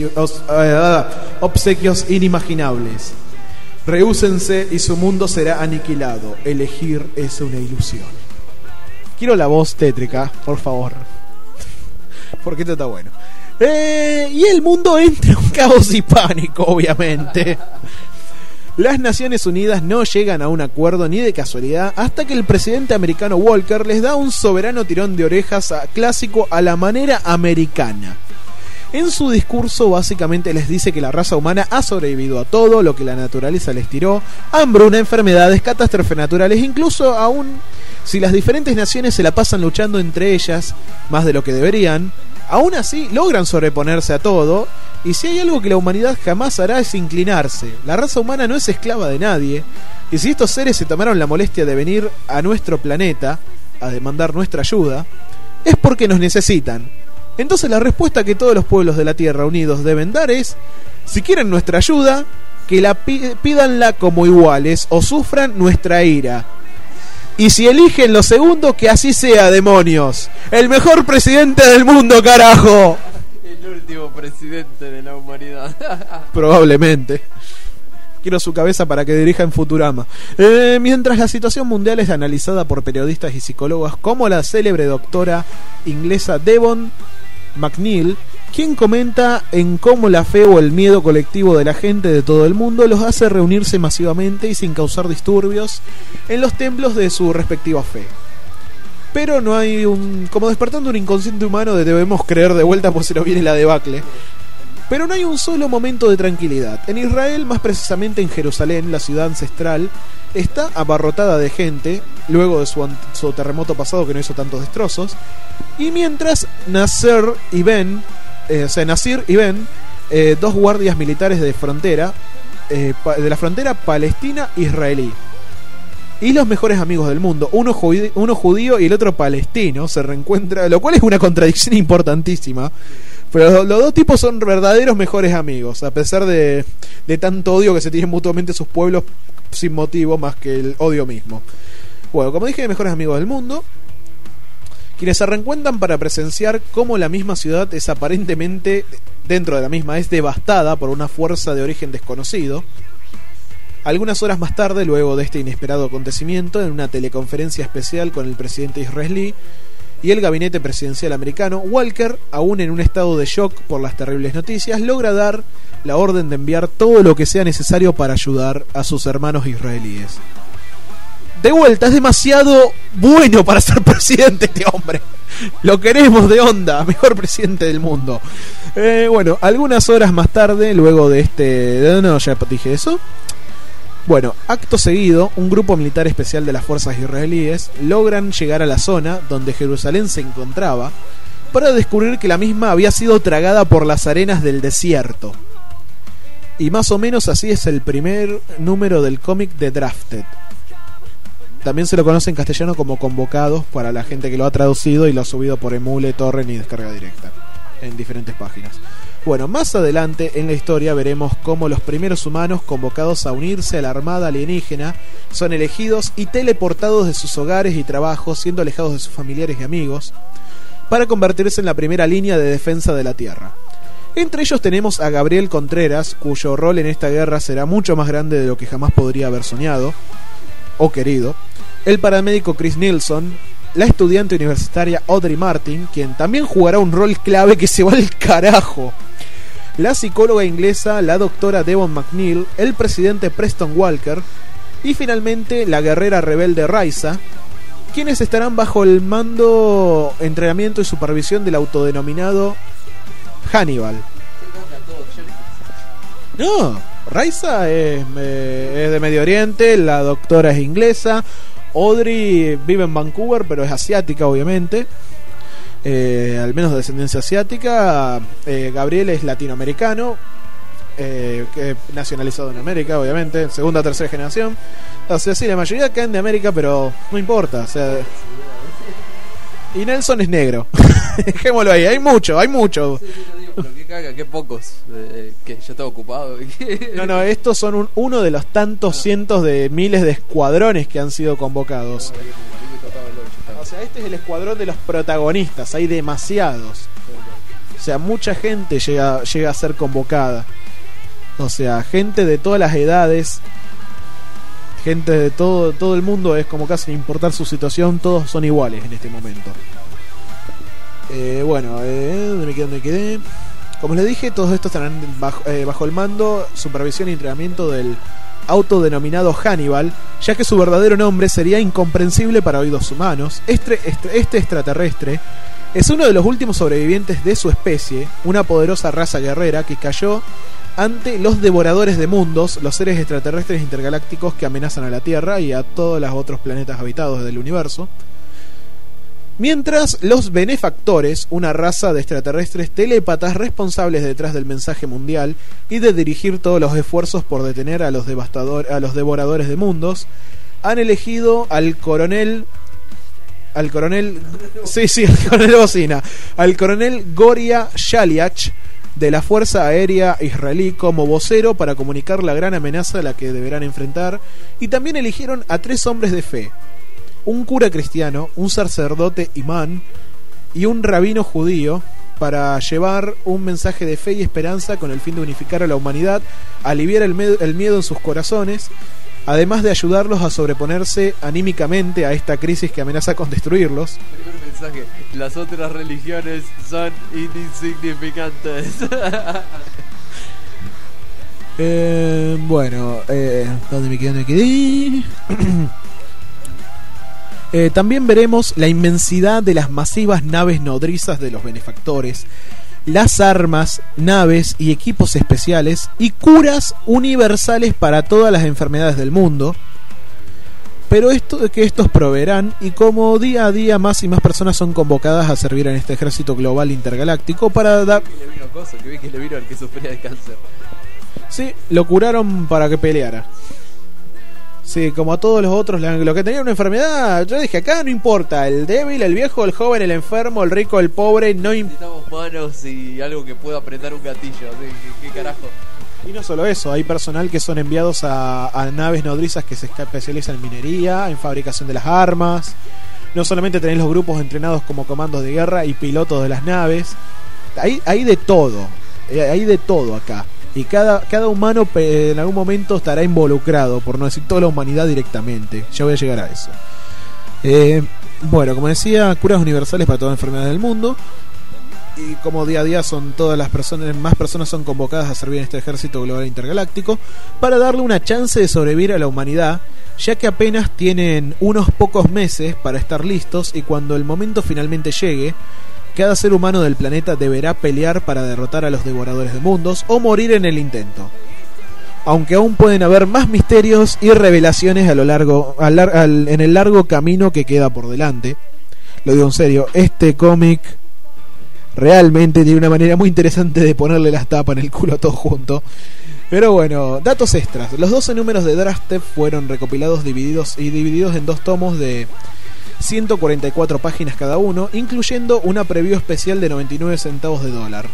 obsequios inimaginables. Rehúsense y su mundo será aniquilado. Elegir es una ilusión. Quiero la voz tétrica, por favor. Porque esto está bueno. Y el mundo entra en un caos y pánico, obviamente. Las Naciones Unidas no llegan a un acuerdo ni de casualidad hasta que el presidente americano Walker les da un soberano tirón de orejas clásico a la manera americana. En su discurso básicamente les dice que la raza humana ha sobrevivido a todo lo que la naturaleza les tiró: hambruna, enfermedades, catástrofes naturales, incluso aún si las diferentes naciones se la pasan luchando entre ellas más de lo que deberían, aún así logran sobreponerse a todo, y si hay algo que la humanidad jamás hará es inclinarse. La raza humana no es esclava de nadie, y si estos seres se tomaron la molestia de venir a nuestro planeta a demandar nuestra ayuda, es porque nos necesitan. Entonces la respuesta que todos los pueblos de la Tierra unidos deben dar es: si quieren nuestra ayuda, que la pídanla como iguales o sufran nuestra ira. Y si eligen lo segundo, que así sea, demonios. El mejor presidente del mundo, carajo. El último presidente de la humanidad. Probablemente. Quiero su cabeza para que dirija en Futurama. Mientras la situación mundial es analizada por periodistas y psicólogos como la célebre doctora inglesa Devon McNeil, quien comenta en cómo la fe o el miedo colectivo de la gente de todo el mundo los hace reunirse masivamente y sin causar disturbios en los templos de su respectiva fe. Pero no hay como despertando un inconsciente humano de debemos creer de vuelta pues se nos viene la debacle. Pero no hay un solo momento de tranquilidad. En Israel, más precisamente en Jerusalén, la ciudad ancestral, está abarrotada de gente, luego de su terremoto pasado que no hizo tantos destrozos. Y mientras Nasir y Ben, dos guardias militares de frontera, de la frontera palestina-israelí, y los mejores amigos del mundo, uno judío y el otro palestino, se reencuentran, lo cual es una contradicción importantísima. Pero los dos tipos son verdaderos mejores amigos, a pesar de tanto odio que se tienen mutuamente sus pueblos sin motivo más que el odio mismo. Bueno, como dije, mejores amigos del mundo, quienes se reencuentran para presenciar cómo la misma ciudad es aparentemente, dentro de la misma, es devastada por una fuerza de origen desconocido. Algunas horas más tarde, luego de este inesperado acontecimiento, en una teleconferencia especial con el presidente israelí y el gabinete presidencial americano, Walker, aún en un estado de shock por las terribles noticias, logra dar la orden de enviar todo lo que sea necesario para ayudar a sus hermanos israelíes. De vuelta, es demasiado bueno para ser presidente este hombre. Lo queremos de onda, mejor presidente del mundo. Bueno, algunas horas más tarde, luego de no, ya dije eso. Bueno, acto seguido, un grupo militar especial de las fuerzas israelíes logran llegar a la zona donde Jerusalén se encontraba para descubrir que la misma había sido tragada por las arenas del desierto. Y más o menos así es el primer número del cómic de Drafted. También se lo conoce en castellano como Convocados para la gente que lo ha traducido y lo ha subido por Emule, Torrent y descarga directa en diferentes páginas. Bueno, más adelante en la historia veremos cómo los primeros humanos convocados a unirse a la armada alienígena son elegidos y teleportados de sus hogares y trabajos, siendo alejados de sus familiares y amigos, para convertirse en la primera línea de defensa de la Tierra. Entre ellos tenemos a Gabriel Contreras, cuyo rol en esta guerra será mucho más grande de lo que jamás podría haber soñado o querido, el paramédico Chris Nilsson, la estudiante universitaria Audrey Martin, quien también jugará un rol clave que se va al carajo, la psicóloga inglesa, la doctora Devon McNeil, el presidente Preston Walker y finalmente la guerrera rebelde Raisa, quienes estarán bajo el mando, entrenamiento y supervisión del autodenominado Hannibal. No, Raisa es de Medio Oriente, la doctora es inglesa, Audrey vive en Vancouver pero es asiática obviamente, al menos de descendencia asiática. Gabriel es latinoamericano, nacionalizado en América obviamente, segunda o tercera generación. O sea, sí, la mayoría caen de América pero no importa, o sea... Y Nelson es negro. Dejémoslo ahí, hay mucho. Sí, pero qué caga, qué pocos. Que yo estaba ocupado. No, estos son uno de los tantos cientos de miles de escuadrones que han sido convocados. O sea, este es el escuadrón de los protagonistas, hay demasiados. O sea, mucha gente llega a ser convocada. O sea, gente de todas las edades, gente de todo el mundo, es como casi sin importar su situación, todos son iguales en este momento. ¿Dónde me quedé? Como les dije, todos estos estarán bajo el mando, supervisión y entrenamiento del autodenominado Hannibal, ya que su verdadero nombre sería incomprensible para oídos humanos. Este extraterrestre es uno de los últimos sobrevivientes de su especie, una poderosa raza guerrera que cayó ante los devoradores de mundos, los seres extraterrestres intergalácticos que amenazan a la Tierra y a todos los otros planetas habitados del universo. Mientras los benefactores, una raza de extraterrestres telépatas responsables detrás del mensaje mundial y de dirigir todos los esfuerzos por detener a los devoradores de mundos, han elegido al coronel Bocina, al coronel Goria Shaliach de la Fuerza Aérea Israelí como vocero para comunicar la gran amenaza a la que deberán enfrentar, y también eligieron a 3 hombres de fe: un cura cristiano, un sacerdote imán y un rabino judío, para llevar un mensaje de fe y esperanza con el fin de unificar a la humanidad, aliviar el miedo en sus corazones, además de ayudarlos a sobreponerse anímicamente a esta crisis que amenaza con destruirlos. Primer mensaje: las otras religiones son insignificantes. ¿Dónde me quedé? También veremos la inmensidad de las masivas naves nodrizas de los benefactores, las armas, naves y equipos especiales y curas universales para todas las enfermedades del mundo. Pero estos proveerán, y como día a día más y más personas son convocadas a servir en este ejército global intergaláctico para dar... Que le vino al que sufría de cáncer. Sí, lo curaron para que peleara. Sí, como a todos los otros, lo que tenía una enfermedad, yo dije, acá no importa, el débil, el viejo, el joven, el enfermo, el rico, el pobre, no necesitamos manos y algo que pueda apretar un gatillo, ¿qué carajo? Y no solo eso, hay personal que son enviados a naves nodrizas que se especializan en minería, en fabricación de las armas. No solamente tenéis los grupos entrenados como comandos de guerra y pilotos de las naves, hay de todo acá. Y cada humano en algún momento estará involucrado, por no decir toda la humanidad directamente. Ya voy a llegar a eso. Como decía, curas universales para todas las enfermedades del mundo. Y como día a día son todas las personas, más personas son convocadas a servir en este ejército global intergaláctico para darle una chance de sobrevivir a la humanidad, ya que apenas tienen unos pocos meses para estar listos, y cuando el momento finalmente llegue, cada ser humano del planeta deberá pelear para derrotar a los devoradores de mundos o morir en el intento. Aunque aún pueden haber más misterios y revelaciones en el largo camino que queda por delante. Lo digo en serio, este cómic realmente tiene una manera muy interesante de ponerle las tapas en el culo a todo junto. Pero bueno, datos extras. Los 12 números de Draft fueron recopilados, divididos en 2 tomos de 144 páginas cada uno, incluyendo una preview especial de 99 centavos de dólar.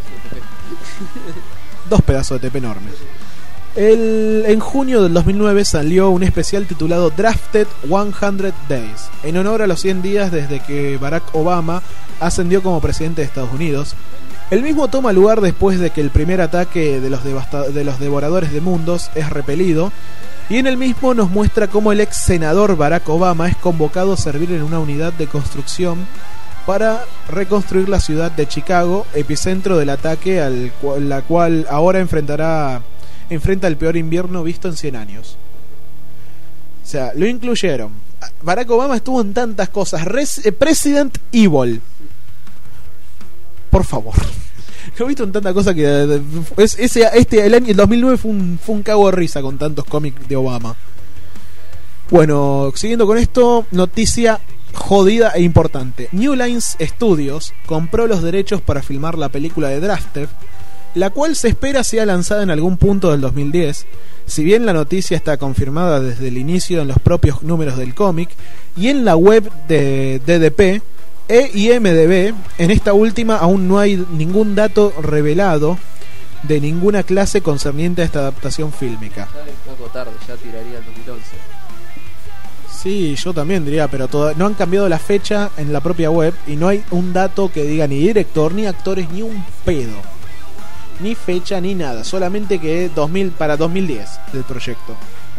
2 pedazos de TP enormes. En junio del 2009 salió un especial titulado Drafted 100 Days, en honor a los 100 días desde que Barack Obama ascendió como presidente de Estados Unidos. El mismo toma lugar después de que el primer ataque de los devoradores de mundos es repelido, y en el mismo nos muestra cómo el ex senador Barack Obama es convocado a servir en una unidad de construcción para reconstruir la ciudad de Chicago, epicentro del ataque la cual ahora enfrenta el peor invierno visto en 100 años. O sea, lo incluyeron. Barack Obama estuvo en tantas cosas. President Evil. Por favor. Lo he visto en tantas cosas que el 2009 fue un cago de risa con tantos cómics de Obama. Bueno, siguiendo con esto, noticia jodida e importante. New Lines Studios compró los derechos para filmar la película de Drafted, la cual se espera sea lanzada en algún punto del 2010, si bien la noticia está confirmada desde el inicio en los propios números del cómic y en la web de DDP e IMDb. En esta última aún no hay ningún dato revelado de ninguna clase concerniente a esta adaptación fílmica. Ya es poco tarde, ya tiraría el 2011. Sí, yo también diría, pero no han cambiado la fecha en la propia web y no hay un dato que diga ni director, ni actores, ni un pedo. Ni fecha ni nada, solamente que 2010 del proyecto.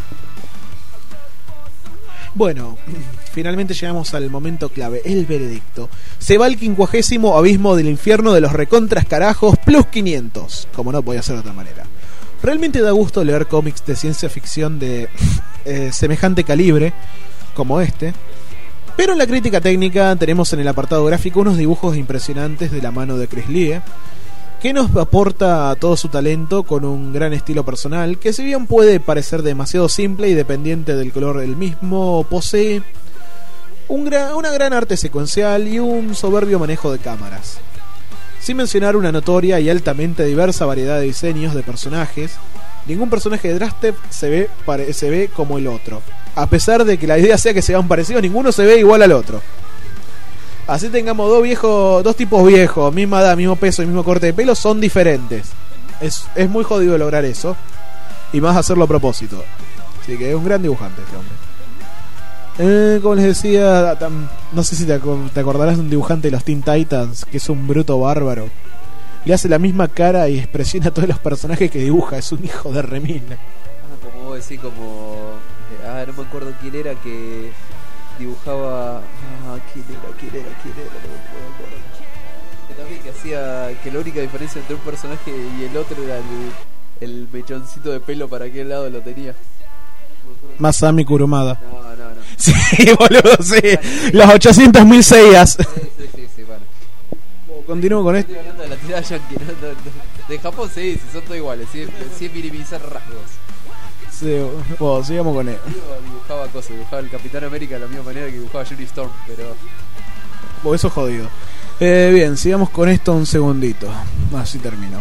Bueno, finalmente llegamos al momento clave, el veredicto. Se va el 50º abismo del infierno de los recontras carajos plus 500, como no podía ser de otra manera. Realmente da gusto leer cómics de ciencia ficción de semejante calibre como este. Pero en la crítica técnica tenemos en el apartado gráfico unos dibujos impresionantes de la mano de Chris Lee, que nos aporta todo su talento con un gran estilo personal, que si bien puede parecer demasiado simple y dependiente del color del mismo, posee una gran arte secuencial y un soberbio manejo de cámaras. Sin mencionar una notoria y altamente diversa variedad de diseños de personajes, ningún personaje de Drafted se ve como el otro. A pesar de que la idea sea que sean parecidos, ninguno se ve igual al otro. Así tengamos dos tipos viejos, misma edad, mismo peso y mismo corte de pelo, son diferentes. Es muy jodido lograr eso. Y más hacerlo a propósito. Así que es un gran dibujante este hombre. Como les decía, no sé si te acordarás de un dibujante de los Teen Titans, que es un bruto bárbaro. Le hace la misma cara y expresión a todos los personajes que dibuja. Es un hijo de remil. Como vos decís, como... no me acuerdo quién era que... dibujaba ¿quién era? No me acuerdo. Que también que hacía que la única diferencia entre un personaje y el otro era el mechoncito de pelo para qué lado lo tenía. Masami Kurumada. No. Sí, boludo, sí. Los 800.000 Seiyas. Sí, bueno. Continúo con esto. Estoy hablando de la tirada yankee, ¿no? De Japón sí, son todos iguales, sin minimizar rasgos. Sí, bueno, sigamos con él. Dibujaba el Capitán América de la misma manera que dibujaba Johnny Storm, pero... Bueno, eso es jodido. Bien, sigamos con esto un segundito. Así termino.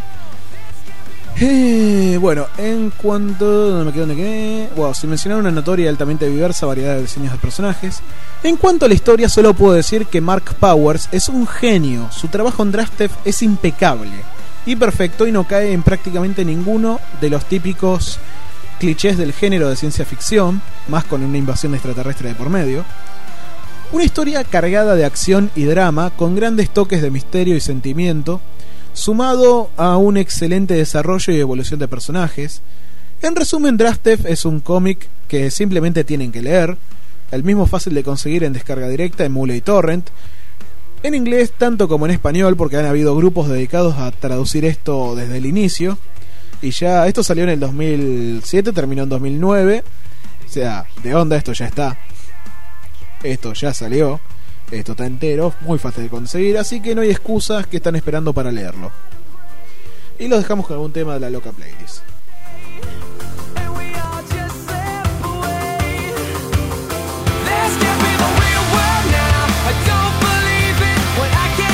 Bueno, en cuanto... ¿Dónde me quedé? ¿Dónde quedé? Bueno, sin mencionar una notoria y altamente diversa variedad de diseños de personajes. En cuanto a la historia, solo puedo decir que Mark Powers es un genio. Su trabajo en Drafted es impecable y perfecto y no cae en prácticamente ninguno de los típicos clichés del género de ciencia ficción, más con una invasión extraterrestre de por medio. Una historia cargada de acción y drama, con grandes toques de misterio y sentimiento, sumado a un excelente desarrollo y evolución de personajes. En resumen, Drafted es un cómic que simplemente tienen que leer, el mismo fácil de conseguir en descarga directa, emule y torrent, en inglés tanto como en español, porque han habido grupos dedicados a traducir esto desde el inicio. Y ya, esto salió en el 2007, terminó en 2009. O sea, de onda, esto ya está. Esto ya salió. Esto está entero, muy fácil de conseguir. Así que no hay excusas que están esperando para leerlo. Y los dejamos con algún tema de la loca playlist.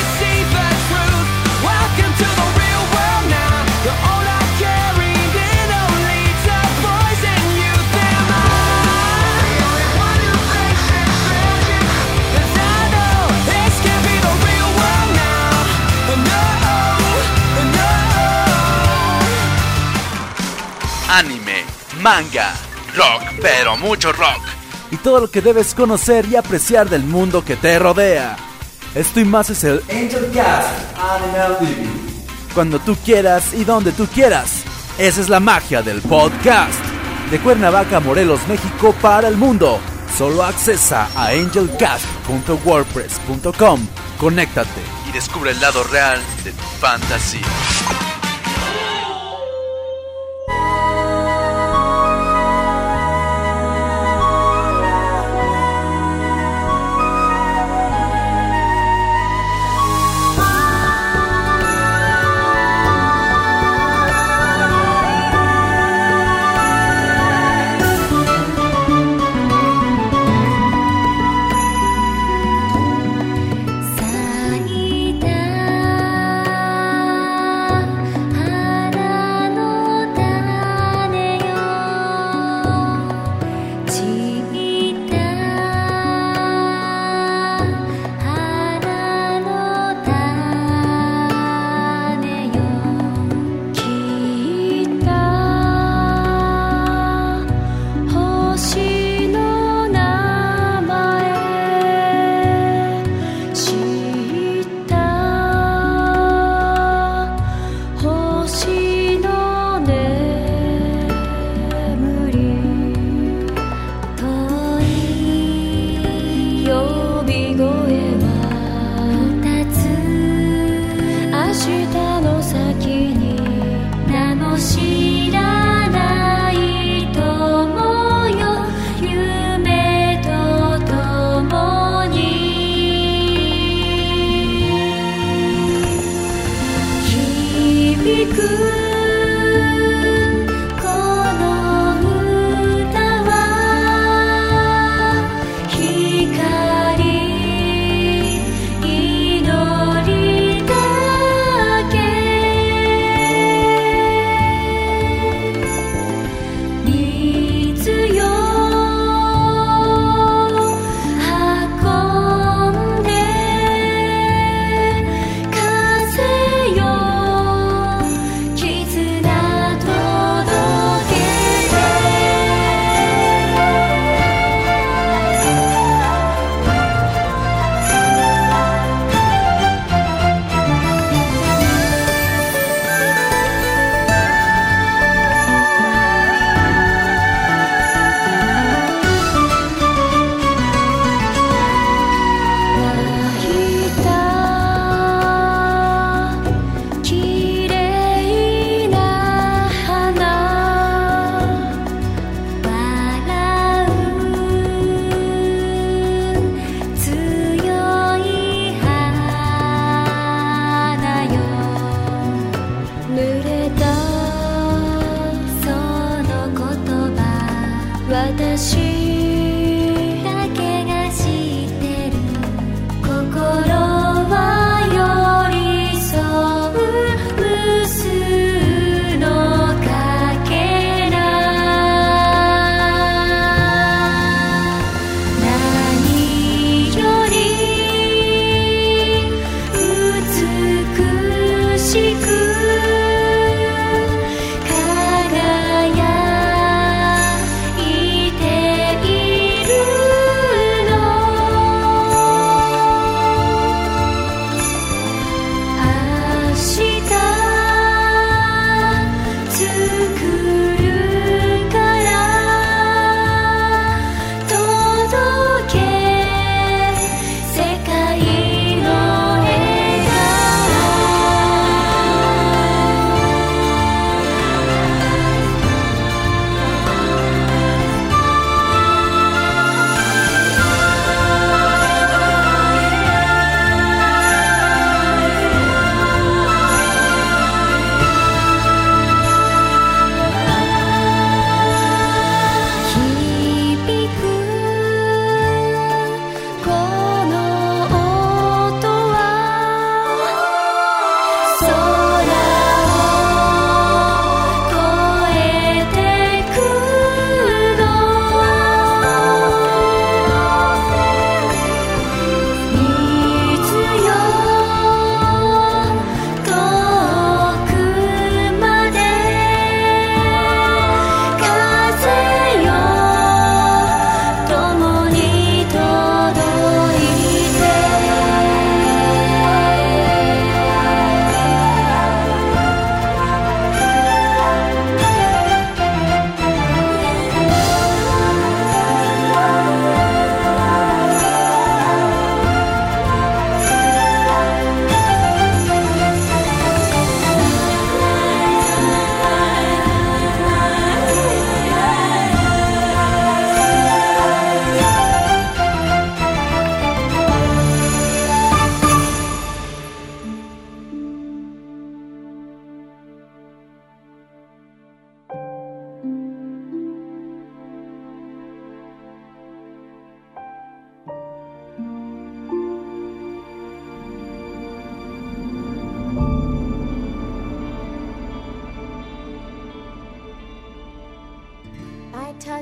Welcome to the real world now. You're all I carried in manga, rock, pero mucho rock. Y todo lo que debes conocer y apreciar del mundo que te rodea. Esto y más es el Angel Cast Animal TV. Cuando tú quieras y donde tú quieras. Esa es la magia del podcast. De Cuernavaca, Morelos, México para el mundo. Solo accesa a angelcast.wordpress.com. Conéctate Y descubre el lado real de tu fantasía.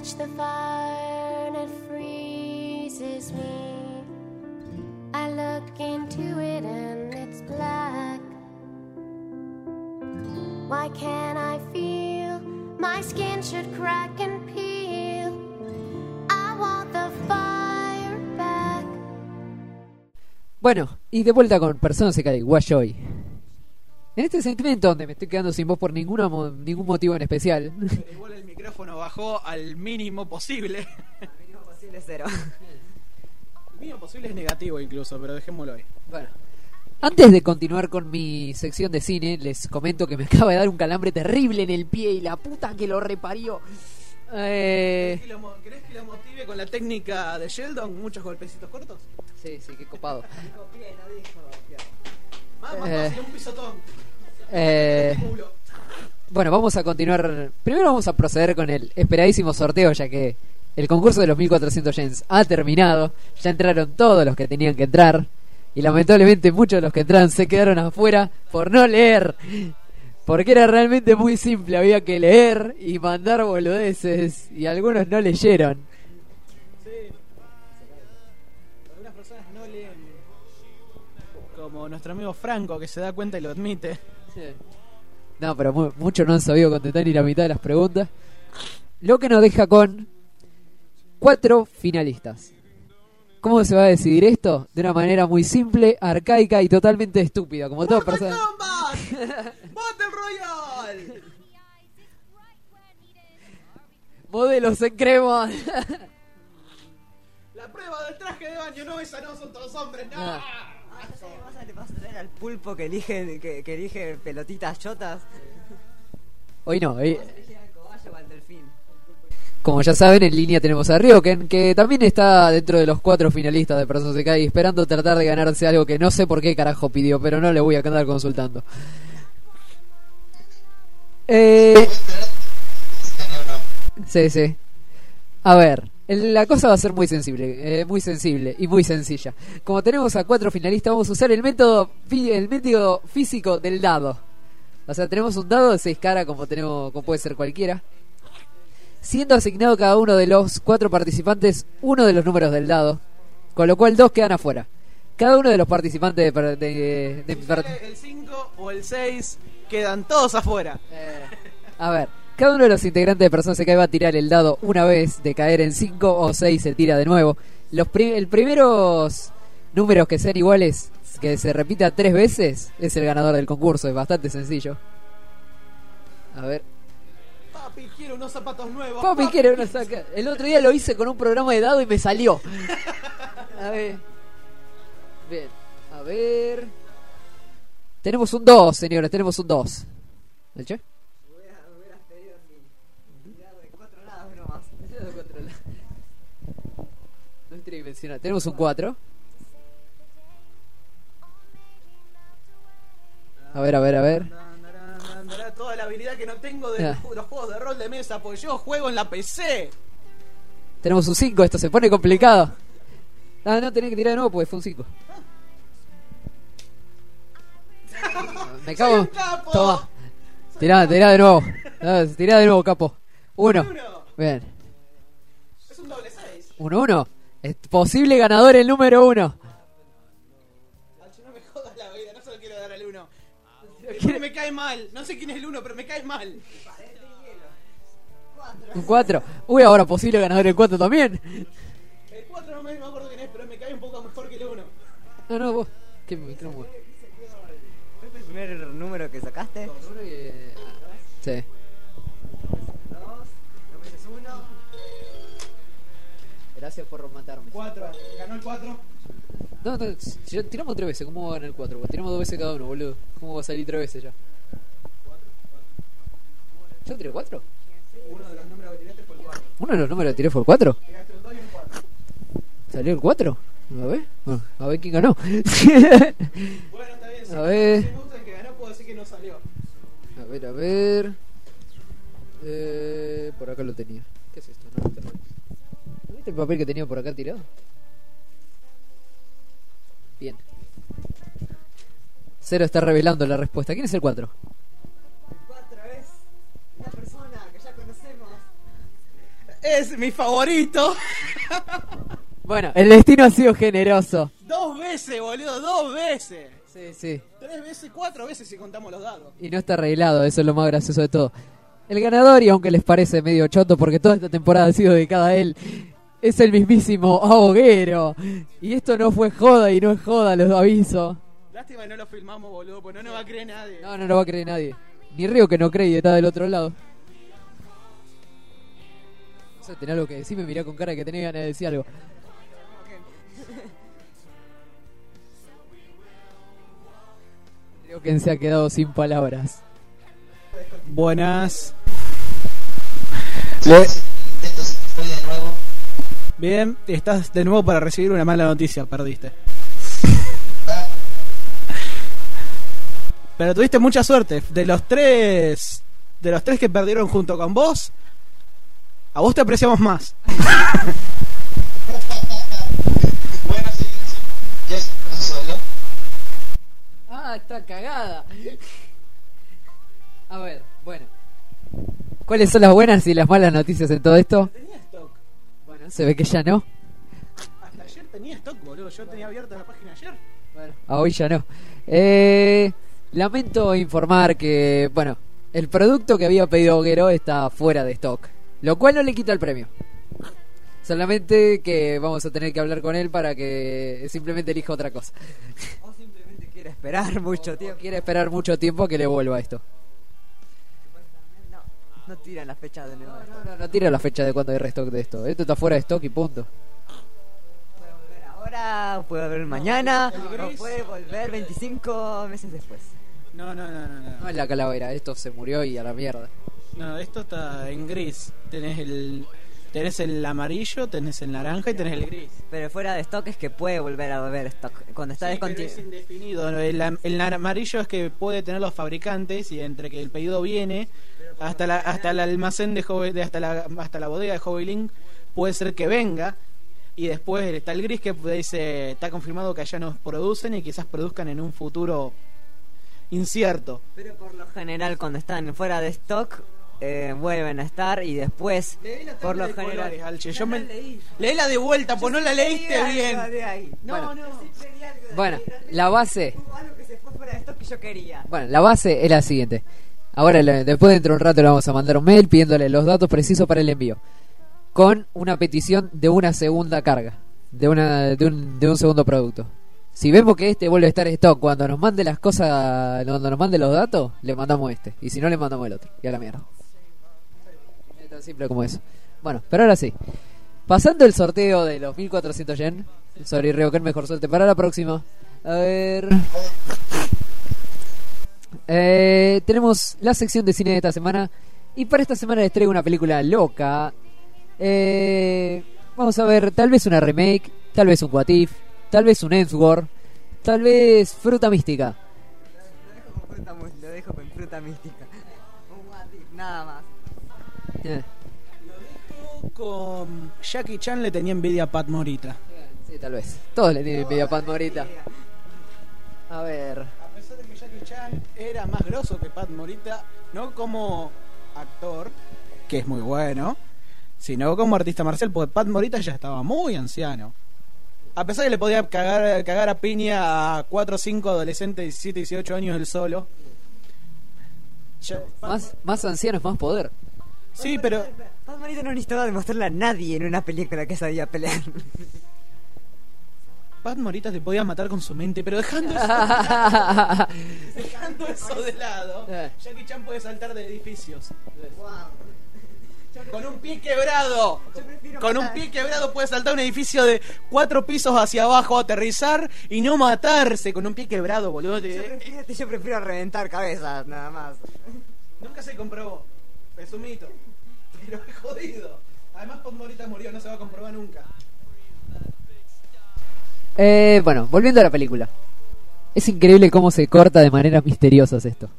touch the fire and it freezes me. I look into it and it's black. Why can't I feel my skin should crack and peel? I want the fire back. Bueno, y de vuelta con Persona se cae, Guayoy. En este segmento donde me estoy quedando sin voz por ningún motivo en especial. Pero igual el micrófono bajó al mínimo posible. El mínimo posible es 0. El mínimo posible es negativo incluso, pero dejémoslo ahí. Bueno, antes de continuar con mi sección de cine, les comento que me acaba de dar un calambre terrible en el pie y la puta que lo reparió. ¿Querés que lo motive con la técnica de Sheldon? Muchos golpecitos cortos. Sí, qué copado. Más fácil, un pisotón. Bueno, vamos a continuar. Primero vamos a proceder con el esperadísimo sorteo, ya que el concurso de los 1400 yens ha terminado. Ya entraron todos los que tenían que entrar. Y lamentablemente muchos de los que entraron se quedaron afuera por no leer. Porque era realmente muy simple. Había que leer y mandar boludeces. Y algunos no leyeron. Sí. Algunas personas no leen. Como nuestro amigo Franco, que se da cuenta y lo admite. Sí. No, pero muchos no han sabido contestar ni la mitad de las preguntas. Lo que nos deja con 4 finalistas. ¿Cómo se va a decidir esto? De una manera muy simple, arcaica y totalmente estúpida, como toda persona. ¡Battle Royale! Modelos en crema. La prueba del traje de baño, no, esa no, son todos hombres, no. Le vas a traer al pulpo que elige pelotitas chotas. Hoy no, hoy... Al cobayo o al delfín. Como ya saben, en línea tenemos a Ryoken, que también está dentro de los 4 finalistas de Persona se cae, esperando tratar de ganarse algo que no sé por qué carajo pidió, pero no le voy a andar consultando. Sí. A ver, la cosa va a ser muy sensible y muy sencilla. Como tenemos a 4 finalistas, vamos a usar el método físico del dado. O sea, tenemos un dado de 6 caras, como puede ser cualquiera, siendo asignado a cada uno de los 4 participantes uno de los números del dado, con lo cual 2 quedan afuera. Cada uno de los participantes el 5 o el 6 quedan todos afuera. A ver, cada uno de los integrantes de Persona se cae va a tirar el dado una vez. De caer en 5 o 6 se tira de nuevo. El primeros números que sean iguales, que se repita 3 veces, es el ganador del concurso. Es bastante sencillo. A ver. Papi, quiero unos zapatos nuevos. Papi quiere unos zapatos. El otro día lo hice con un programa de dado y me salió. A ver. Bien, a ver. Tenemos un 2, señores, tenemos un 2. ¿El che? Hubieras pedido mi dado de 4 lados nomás. No es tridimensional. Tenemos un 4. A ver. Toda la habilidad que no tengo de los juegos de rol de mesa, porque yo juego en la PC. Tenemos un 5, esto se pone complicado. No, tenés que tirar de nuevo porque fue un 5. Me cago. Toma. Tirá de nuevo. Tirá de nuevo, capo. 1. Bien. Es un doble 6. 1-1. Es posible ganador el número 1. No me jodas la vida, no se lo quiero dar al 1. Me cae mal. No sé quién es el 1, pero me cae mal. Un 4. Uy, ahora posible ganador el 4 también. El 4 no me acuerdo quién es, pero me cae un poco mejor que el 1. No, vos. ¿Qué micrófono? ¿Es el primer número que sacaste? Sí. 2, no metes 1. Gracias por matarme. 4, ganó el 4. No, si tiramos 3 veces, ¿cómo va a ganar el 4? Tiramos 2 veces cada uno, boludo. ¿Cómo va a salir 3 veces ya? ¿Yo tiré 4? Uno de los números que tiraste fue el 4. ¿Uno de los números que tiré fue el 4? Tiraste un 2 y un 4. ¿Salió el 4? A ver. Bueno, a ver quién ganó. Bueno, está bien. Si a ver. me gusta el que ganó, puedo decir que no salió. A ver. Por acá lo tenía. ¿Qué es esto? No viste el papel que tenía por acá tirado? Bien. 0 está revelando la respuesta. ¿Quién es el 4? El 4 es una persona que ya conocemos. es mi favorito. Bueno, el destino ha sido generoso. 2 veces, boludo, 2 veces. Sí, sí. 3 veces, 4 veces si contamos los dados. Y no está arreglado, eso es lo más gracioso de todo. El ganador, y aunque les parece medio choto porque toda esta temporada ha sido dedicada a él, es el mismísimo Ahoguero. Y esto no fue joda y no es joda, los aviso. Lástima que no lo filmamos, boludo, pues no nos va a creer nadie. No lo va a creer nadie. Ni Río que no cree y está del otro lado. No sé, tenés algo que decir, me mirá con cara de que tenés ganas de decir algo. Creo que se ha quedado sin palabras. Buenas. Estoy de nuevo. Bien, estás de nuevo para recibir una mala noticia, perdiste. Pero tuviste mucha suerte. De los tres que perdieron junto con vos, a vos te apreciamos más. Bueno, sí, ya es consuelo. Ah, está cagada. A ver, bueno. ¿Cuáles son las buenas y las malas noticias en todo esto? Tenía stock. Bueno, se ve que ya no. Hasta ayer tenía stock, boludo. Yo tenía abierta la página ayer. Bueno, hoy ya no. Lamento informar que, bueno, el producto que había pedido Hoguero está fuera de stock, lo cual no le quita el premio. Solamente que vamos a tener que hablar con él para que simplemente elija otra cosa. O simplemente quiere esperar mucho tiempo. Quiere esperar mucho tiempo a que le vuelva esto. No tiran la fecha de nuevo. No tira la fecha de cuando hay restock de esto. Esto está fuera de stock y punto. Puede volver ahora, puede volver mañana, o puede volver 25 meses después. No. No es la calavera, esto se murió y a la mierda. No, esto está en gris. Tenés el amarillo, tenés el naranja y tenés el gris. Pero fuera de stock es que puede volver a volver stock. Cuando está descontinuado. Es indefinido. El amarillo es que puede tener los fabricantes y entre que el pedido viene hasta el almacén hasta la bodega de Hobby Link puede ser que venga. Y después está el gris que dice está confirmado que allá nos producen y quizás produzcan en un futuro incierto. Pero por lo general cuando están fuera de stock vuelven a estar y después por lo general leí la de vuelta, pues no la leíste bien. Bueno, la base. Algo que se fue fuera de stock que yo quería. Bueno, la base es la siguiente. Ahora, después dentro de un rato le vamos a mandar un mail pidiéndole los datos precisos para el envío, con una petición de una segunda carga, de un segundo producto. Si vemos que este vuelve a estar en stock cuando nos mande las cosas, cuando nos mande los datos, le mandamos este, y si no le mandamos el otro, y a la mierda. Es tan simple como eso. Bueno, pero ahora sí, pasando el sorteo de los 1400 yen. Sorry, Ryoken, mejor suerte para la próxima. A ver, tenemos la sección de cine de esta semana, y para esta semana les traigo una película loca. Vamos a ver, tal vez una remake, tal vez un What If, tal vez un Ensword, tal vez Fruta Mística. Lo dejo con Fruta Mística. Un What If, nada más. Lo dejo con Jackie Chan le tenía envidia a Pat Morita. Sí, tal vez. Todos le tienen envidia a Pat Morita. A ver. A pesar de que Jackie Chan era más grosso que Pat Morita, no como actor, que es muy bueno, sino como artista marcial, porque Pat Morita ya estaba muy anciano. A pesar de que le podía cagar a piña a 4 o 5 adolescentes de 17 y 18 años él solo. Más ancianos, más poder. Sí, pero Pat Morita no necesitaba demostrarle a nadie en una película que sabía pelear. Pat Morita te podía matar con su mente, pero dejando eso de lado, Jackie Chan puede saltar de edificios. Con un pie quebrado. Con un pie quebrado puede saltar un edificio de 4 pisos hacia abajo, aterrizar y no matarse con un pie quebrado, boludo. Yo prefiero reventar cabezas, nada más. Nunca se comprobó. Es un mito. Pero es jodido. Además, Pat Morita murió, no se va a comprobar nunca. Bueno, volviendo a la película. Es increíble cómo se corta de maneras misteriosas esto.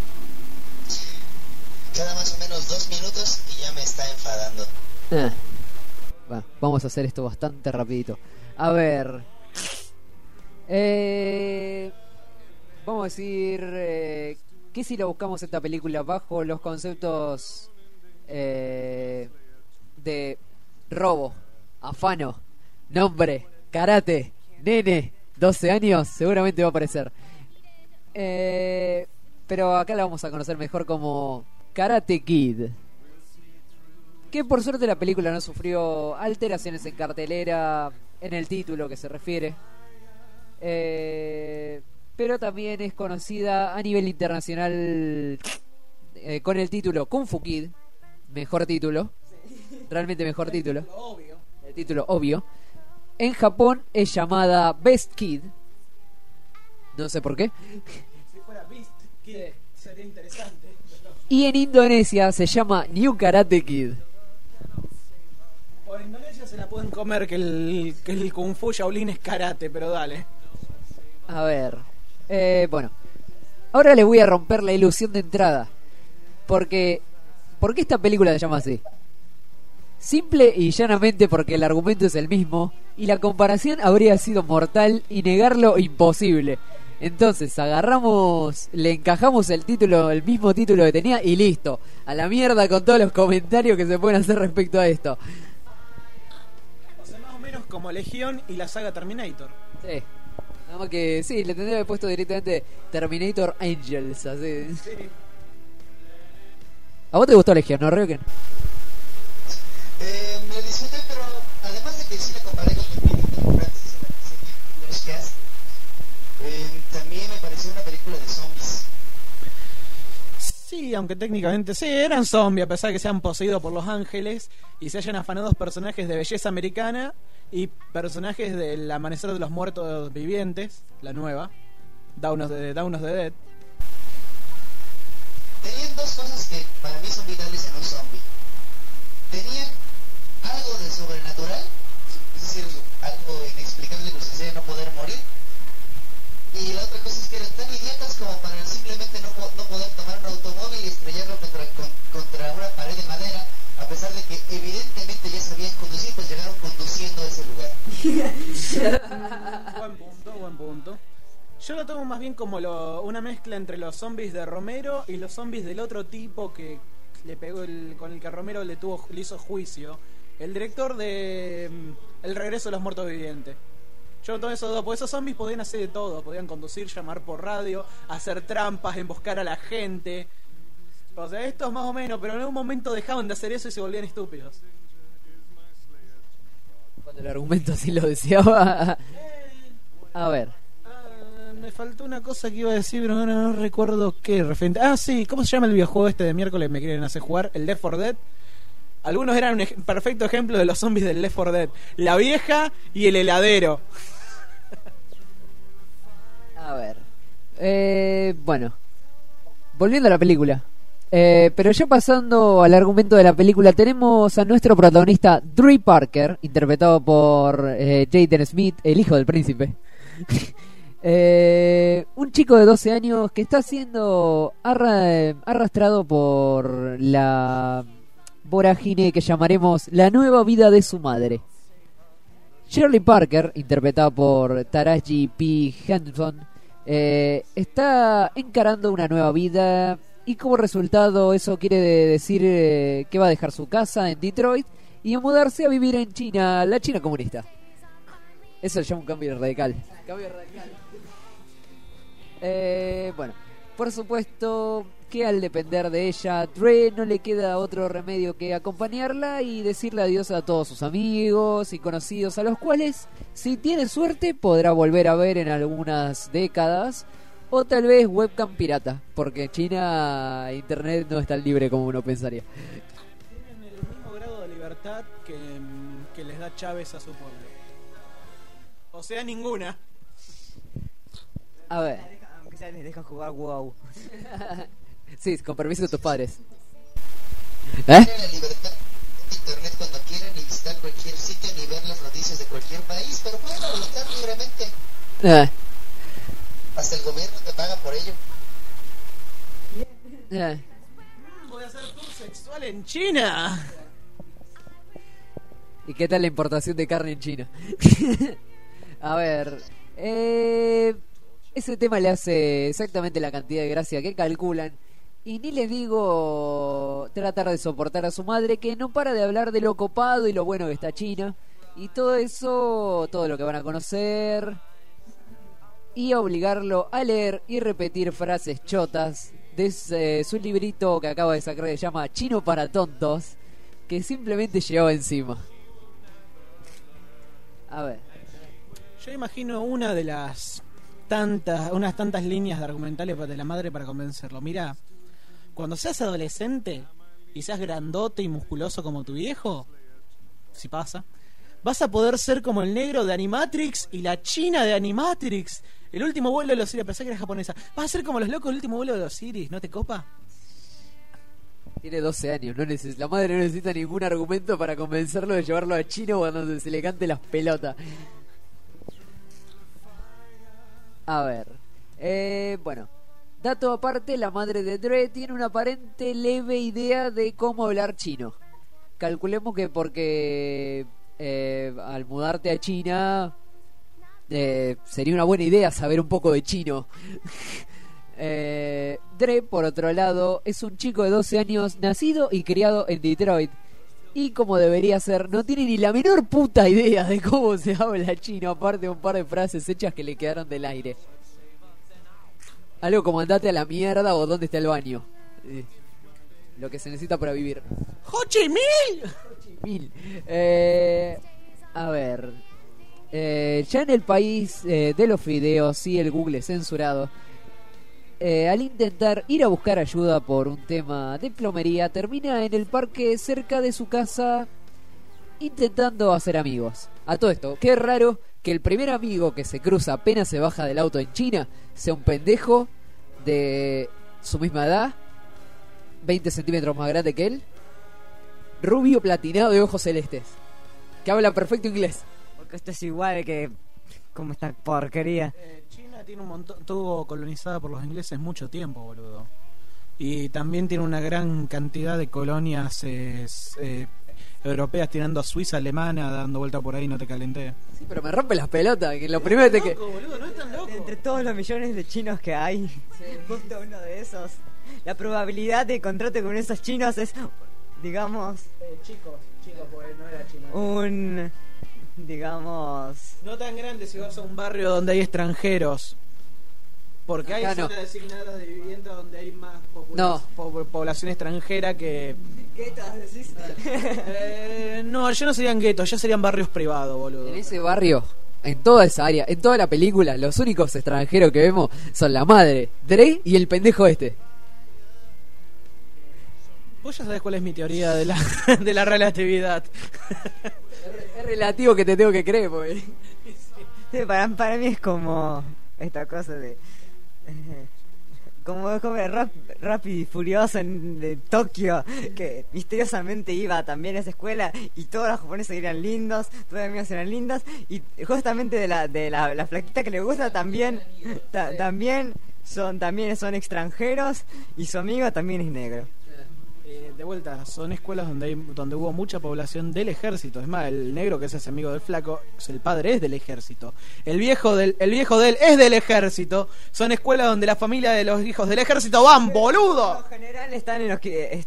Cada más o menos 2 minutos y ya me está enfadando. Bueno, vamos a hacer esto bastante rapidito. A ver, vamos a decir que si lo buscamos esta película bajo los conceptos de de robo, afano, nombre, karate, nene, 12 años, seguramente va a aparecer. Pero acá la vamos a conocer mejor como Karate Kid. Que por suerte la película no sufrió alteraciones en cartelera, en el título que se refiere. Pero también es conocida a nivel internacional con el título Kung Fu Kid. Mejor título. Realmente mejor título. El título obvio. En Japón es llamada Best Kid. No sé por qué. Si fuera Beast Kid sería interesante. Y en Indonesia se llama New Karate Kid. Por Indonesia se la pueden comer que el Kung Fu Shaolin es karate, pero dale. A ver. Bueno. Ahora les voy a romper la ilusión de entrada. ¿Por qué esta película se llama así? Simple y llanamente porque el argumento es el mismo y la comparación habría sido mortal y negarlo imposible. Entonces le encajamos el mismo título que tenía y listo. A la mierda con todos los comentarios que se pueden hacer respecto a esto. O sea, más o menos como Legión y la saga Terminator. Sí. Nada más que sí, le tendría que haber puesto directamente Terminator Angels, así. Sí. ¿A vos te gustó Legión, no, Ryoken? Me disfruté, pero además de que sí la comparé con los que hace, también me pareció una película de zombies. Sí, aunque técnicamente sí, eran zombies, a pesar de que sean poseídos por los ángeles y se hayan afanado personajes de belleza americana y personajes del Amanecer de los Muertos Vivientes, la nueva, Dawn of the Dead. Tenían dos cosas que para mí son vitales en un zombie. Tenían algo de sobrenatural, es decir, algo inexplicable que sucede no poder morir. Y la otra cosa es que eran tan idiotas como para simplemente no poder tomar un automóvil y estrellarlo contra una pared de madera, a pesar de que evidentemente ya sabían conducir, pues llegaron conduciendo a ese lugar. Buen punto. Yo lo tomo más bien como una mezcla entre los zombies de Romero y los zombies del otro tipo que le pegó con el que Romero le hizo juicio. El director de El Regreso de los Muertos Vivientes. Yo tomo esos dos, porque esos zombies podían hacer de todo. Podían conducir, llamar por radio, hacer trampas, emboscar a la gente. O sea, estos más o menos, pero en algún momento dejaban de hacer eso y se volvían estúpidos. Cuando el argumento así lo deseaba. A ver. Me faltó una cosa que iba a decir, pero ahora no recuerdo qué referente. Sí, ¿cómo se llama el videojuego este de miércoles que me quieren hacer jugar? El Left 4 Dead. Algunos eran un perfecto ejemplo de los zombies del Left 4 Dead. La vieja y el heladero. A ver. Bueno. Volviendo a la película. Pero ya pasando al argumento de la película, tenemos a nuestro protagonista Dre Parker, interpretado por Jaden Smith, el hijo del príncipe. Un chico de 12 años que está siendo arrastrado por la vorágine que llamaremos la nueva vida de su madre. Shirley Parker, interpretada por Taraji P. Henson, está encarando una nueva vida y como resultado eso quiere decir que va a dejar su casa en Detroit y a mudarse a vivir en China, la China comunista. Eso se llama un cambio radical. Bueno, por supuesto que al depender de ella, Dre no le queda otro remedio que acompañarla y decirle adiós a todos sus amigos y conocidos, a los cuales, si tiene suerte, podrá volver a ver en algunas décadas, o tal vez webcam pirata, porque en China internet no es tan libre como uno pensaría. Tienen el mismo grado de libertad que les da Chávez a su pueblo. O sea, ninguna. A ver. Aunque sea les dejan jugar WoW. Sí, con permiso de tus padres. Tienen la libertad de internet cuando quieran y visitar cualquier sitio ni ver las noticias de cualquier país, pero pueden votar libremente. Hasta el gobierno te paga por ello. Voy a hacer tour sexual en China. ¿Y qué tal la importación de carne en China? A ver, ese tema le hace exactamente la cantidad de gracia que calculan Y ni les digo tratar de soportar a su madre, que no para de hablar de lo copado y lo bueno que está China. Y todo eso, todo lo que van a conocer. Y obligarlo a leer y repetir frases chotas de su librito que acaba de sacar, que se llama Chino para Tontos, que simplemente llevaba encima. A ver. Yo imagino unas tantas líneas de argumentales de la madre para convencerlo. Mira, cuando seas adolescente y seas grandote y musculoso como tu viejo, si pasa, vas a poder ser como el negro de Animatrix y la china de Animatrix. El último vuelo de los Osiris, pensé que era japonesa. Vas a ser como los locos del último vuelo de los Osiris, ¿no te copa? Tiene 12 años, la madre no necesita ningún argumento para convencerlo de llevarlo a Chino cuando se le cante las pelotas. A ver, bueno, dato aparte, la madre de Dre tiene una aparente leve idea de cómo hablar chino. Calculemos que porque al mudarte a China sería una buena idea saber un poco de chino. Dre, por otro lado, es un chico de 12 años nacido y criado en Detroit. Y como debería ser, no tiene ni la menor puta idea de cómo se habla chino, aparte de un par de frases hechas que le quedaron del aire. Algo como andate a la mierda o dónde está el baño. Lo que se necesita para vivir. ¡Ho Chi Minh! Ho Chi Minh. A ver. Ya en el país de los fideos y el Google censurado, al intentar ir a buscar ayuda por un tema de plomería, termina en el parque cerca de su casa intentando hacer amigos. A todo esto, qué raro que el primer amigo que se cruza apenas se baja del auto en China sea un pendejo de su misma edad, 20 centímetros más grande que él, rubio platinado de ojos celestes, que habla perfecto inglés. Porque esto es igual que como esta porquería. China tiene un montón, estuvo colonizada por los ingleses mucho tiempo, boludo. Y también tiene una gran cantidad de colonias europeas, tirando a Suiza, alemana, dando vuelta por ahí, no te calenté. Sí, pero me rompe las pelotas, que lo primero es que... boludo, no es tan loco. Entre todos los millones de chinos que hay, justo uno de esos, la probabilidad de encontrarte con esos chinos es, digamos... chicos, pues no era chino. Digamos... No tan grande si vas a un barrio donde hay extranjeros. Porque hay zonas designadas de vivienda donde hay más población extranjera que... ¿Guetos decís? No, ya no serían guetos, ya serían barrios privados, boludo. En ese barrio, en toda esa área, en toda la película, los únicos extranjeros que vemos son la madre, Dre y el pendejo este. Vos ya sabés cuál es mi teoría de la relatividad. Es relativo que te tengo que creer, porque... Sí, para mí es como esta cosa de... como Rápido y Furioso de Tokio, que misteriosamente iba también a esa escuela y todos los japoneses eran lindos, todos los amigos eran lindos, y justamente de la flaquita que le gusta también son extranjeros y su amigo también es negro. De vuelta, son escuelas donde hubo mucha población del ejército. Es más, el negro, que es ese amigo del flaco, el padre es del ejército. El viejo de él es del ejército. Son escuelas donde la familia de los hijos del ejército van, boludo. En general están en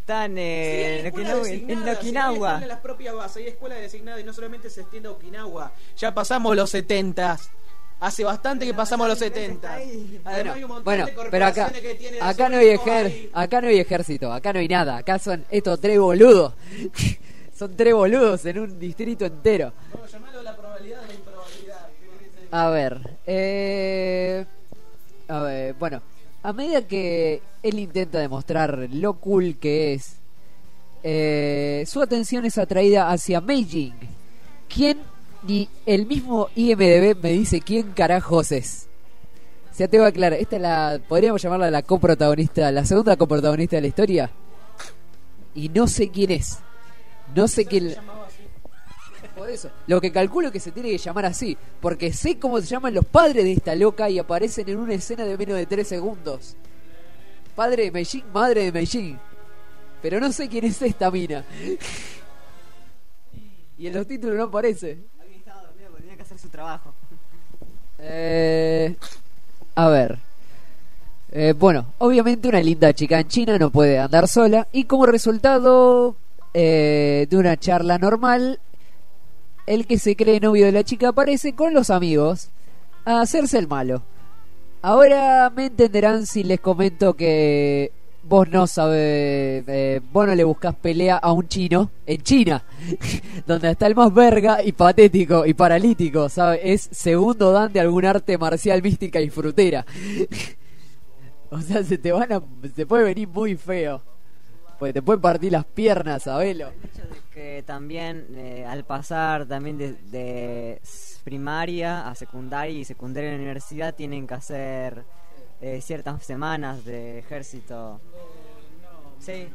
Okinawa. En las propias bases. Hay escuelas designadas y no solamente se extiende a Okinawa. Ya pasamos los 70s. Hace bastante que pasamos los 70. Además hay un montón de corporaciones que tienen acá no hay ejército, acá no hay nada. Acá son estos 3 boludos. Son 3 boludos en un distrito entero. Vamos a llamarlo la probabilidad de la improbabilidad. A ver, bueno, a medida que él intenta demostrar lo cool que es, su atención es atraída hacia Meijing, quien ni el mismo IMDb me dice quién carajos es. O sea, te voy a aclarar, podríamos llamarla la coprotagonista, la segunda coprotagonista de la historia. Y no sé quién es. No sé quién. Por eso, lo que calculo que se tiene que llamar así, porque sé cómo se llaman los padres de esta loca y aparecen en una escena de menos de 3 segundos. Padre de Meijing, madre de Meijing. Pero no sé quién es esta mina. Y en los títulos no aparece. Tenía que hacer su trabajo. A ver. Bueno, obviamente una linda chica en China no puede andar sola y como resultado de una charla normal, el que se cree novio de la chica aparece con los amigos a hacerse el malo. Ahora me entenderán si les comento que vos no sabés, vos no le buscás pelea a un chino en China, donde está el más verga y patético y paralítico, ¿sabes? Es segundo dan de algún arte marcial mística y frutera. O sea, se puede venir muy feo. Porque te pueden partir las piernas, sabelo. El hecho de que también al pasar también de primaria a secundaria y secundaria a la universidad tienen que hacer ciertas semanas de ejército. Sí.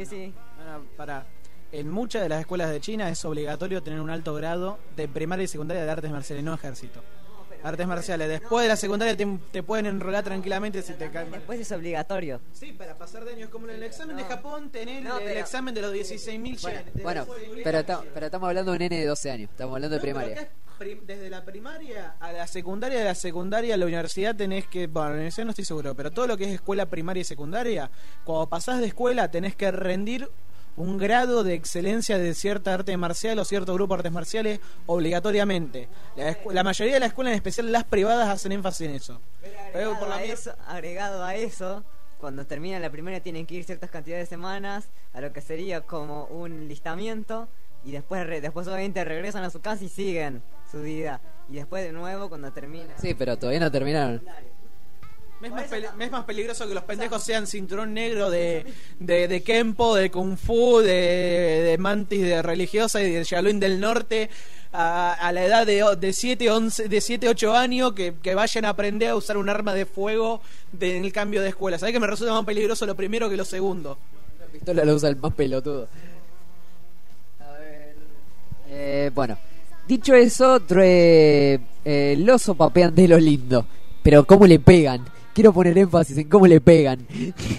En muchas de las escuelas de China es obligatorio tener un alto grado de primaria y secundaria de artes marciales, no ejército. Artes marciales. Después de la secundaria te pueden enrolar tranquilamente si te caen. Después es obligatorio. Sí, para pasar de años. Como en el examen de Japón, tenés el examen de los 16.000 yenes. Bueno, pero estamos hablando de un nene de 12 años. Estamos hablando de primaria. Desde la primaria a la secundaria, de la secundaria a la universidad tenés que... Bueno, la universidad no estoy seguro, pero todo lo que es escuela primaria y secundaria, cuando pasás de escuela tenés que rendir un grado de excelencia de cierta arte marcial o cierto grupo de artes marciales obligatoriamente. La mayoría de las escuelas, en especial las privadas, hacen énfasis en eso. Agregado a eso, cuando terminan la primaria tienen que ir ciertas cantidades de semanas a lo que sería como un listamiento y después obviamente regresan a su casa y siguen su vida. Y después de nuevo cuando termina. Sí, pero todavía no terminaron. Es más peligroso que los pendejos sean cinturón negro de Kempo, de Kung Fu, de Mantis, de religiosa y de Shaolin del Norte a la edad de 7, 8 años que vayan a aprender a usar un arma de fuego en el cambio de escuela. ¿Sabés que me resulta más peligroso lo primero que lo segundo? La pistola la usa el más pelotudo. A ver. Bueno, dicho eso, los sopapean de lo lindo. Pero cómo le pegan. Quiero poner énfasis en cómo le pegan.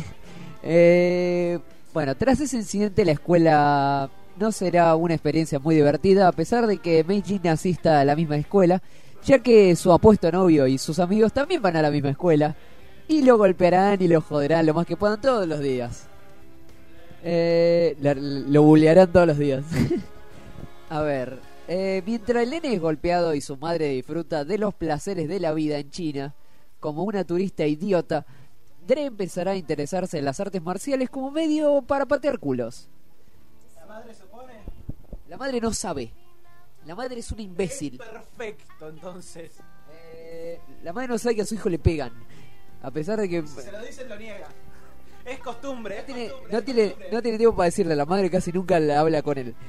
Bueno, tras ese incidente la escuela no será una experiencia muy divertida, a pesar de que Mei Jin asista a la misma escuela, ya que su apuesto novio y sus amigos también van a la misma escuela y lo golpearán y lo joderán lo más que puedan todos los días. Lo bullearán todos los días. A ver, mientras el nene es golpeado y su madre disfruta de los placeres de la vida en China, como una turista idiota, Dre empezará a interesarse en las artes marciales como medio para patear culos. ¿La madre supone? La madre no sabe. La madre es una imbécil. Perfecto, entonces. La madre no sabe que a su hijo le pegan. A pesar de que... Si se lo dicen, lo niega. Es costumbre. No tiene tiempo para decirle. La madre casi nunca habla con él.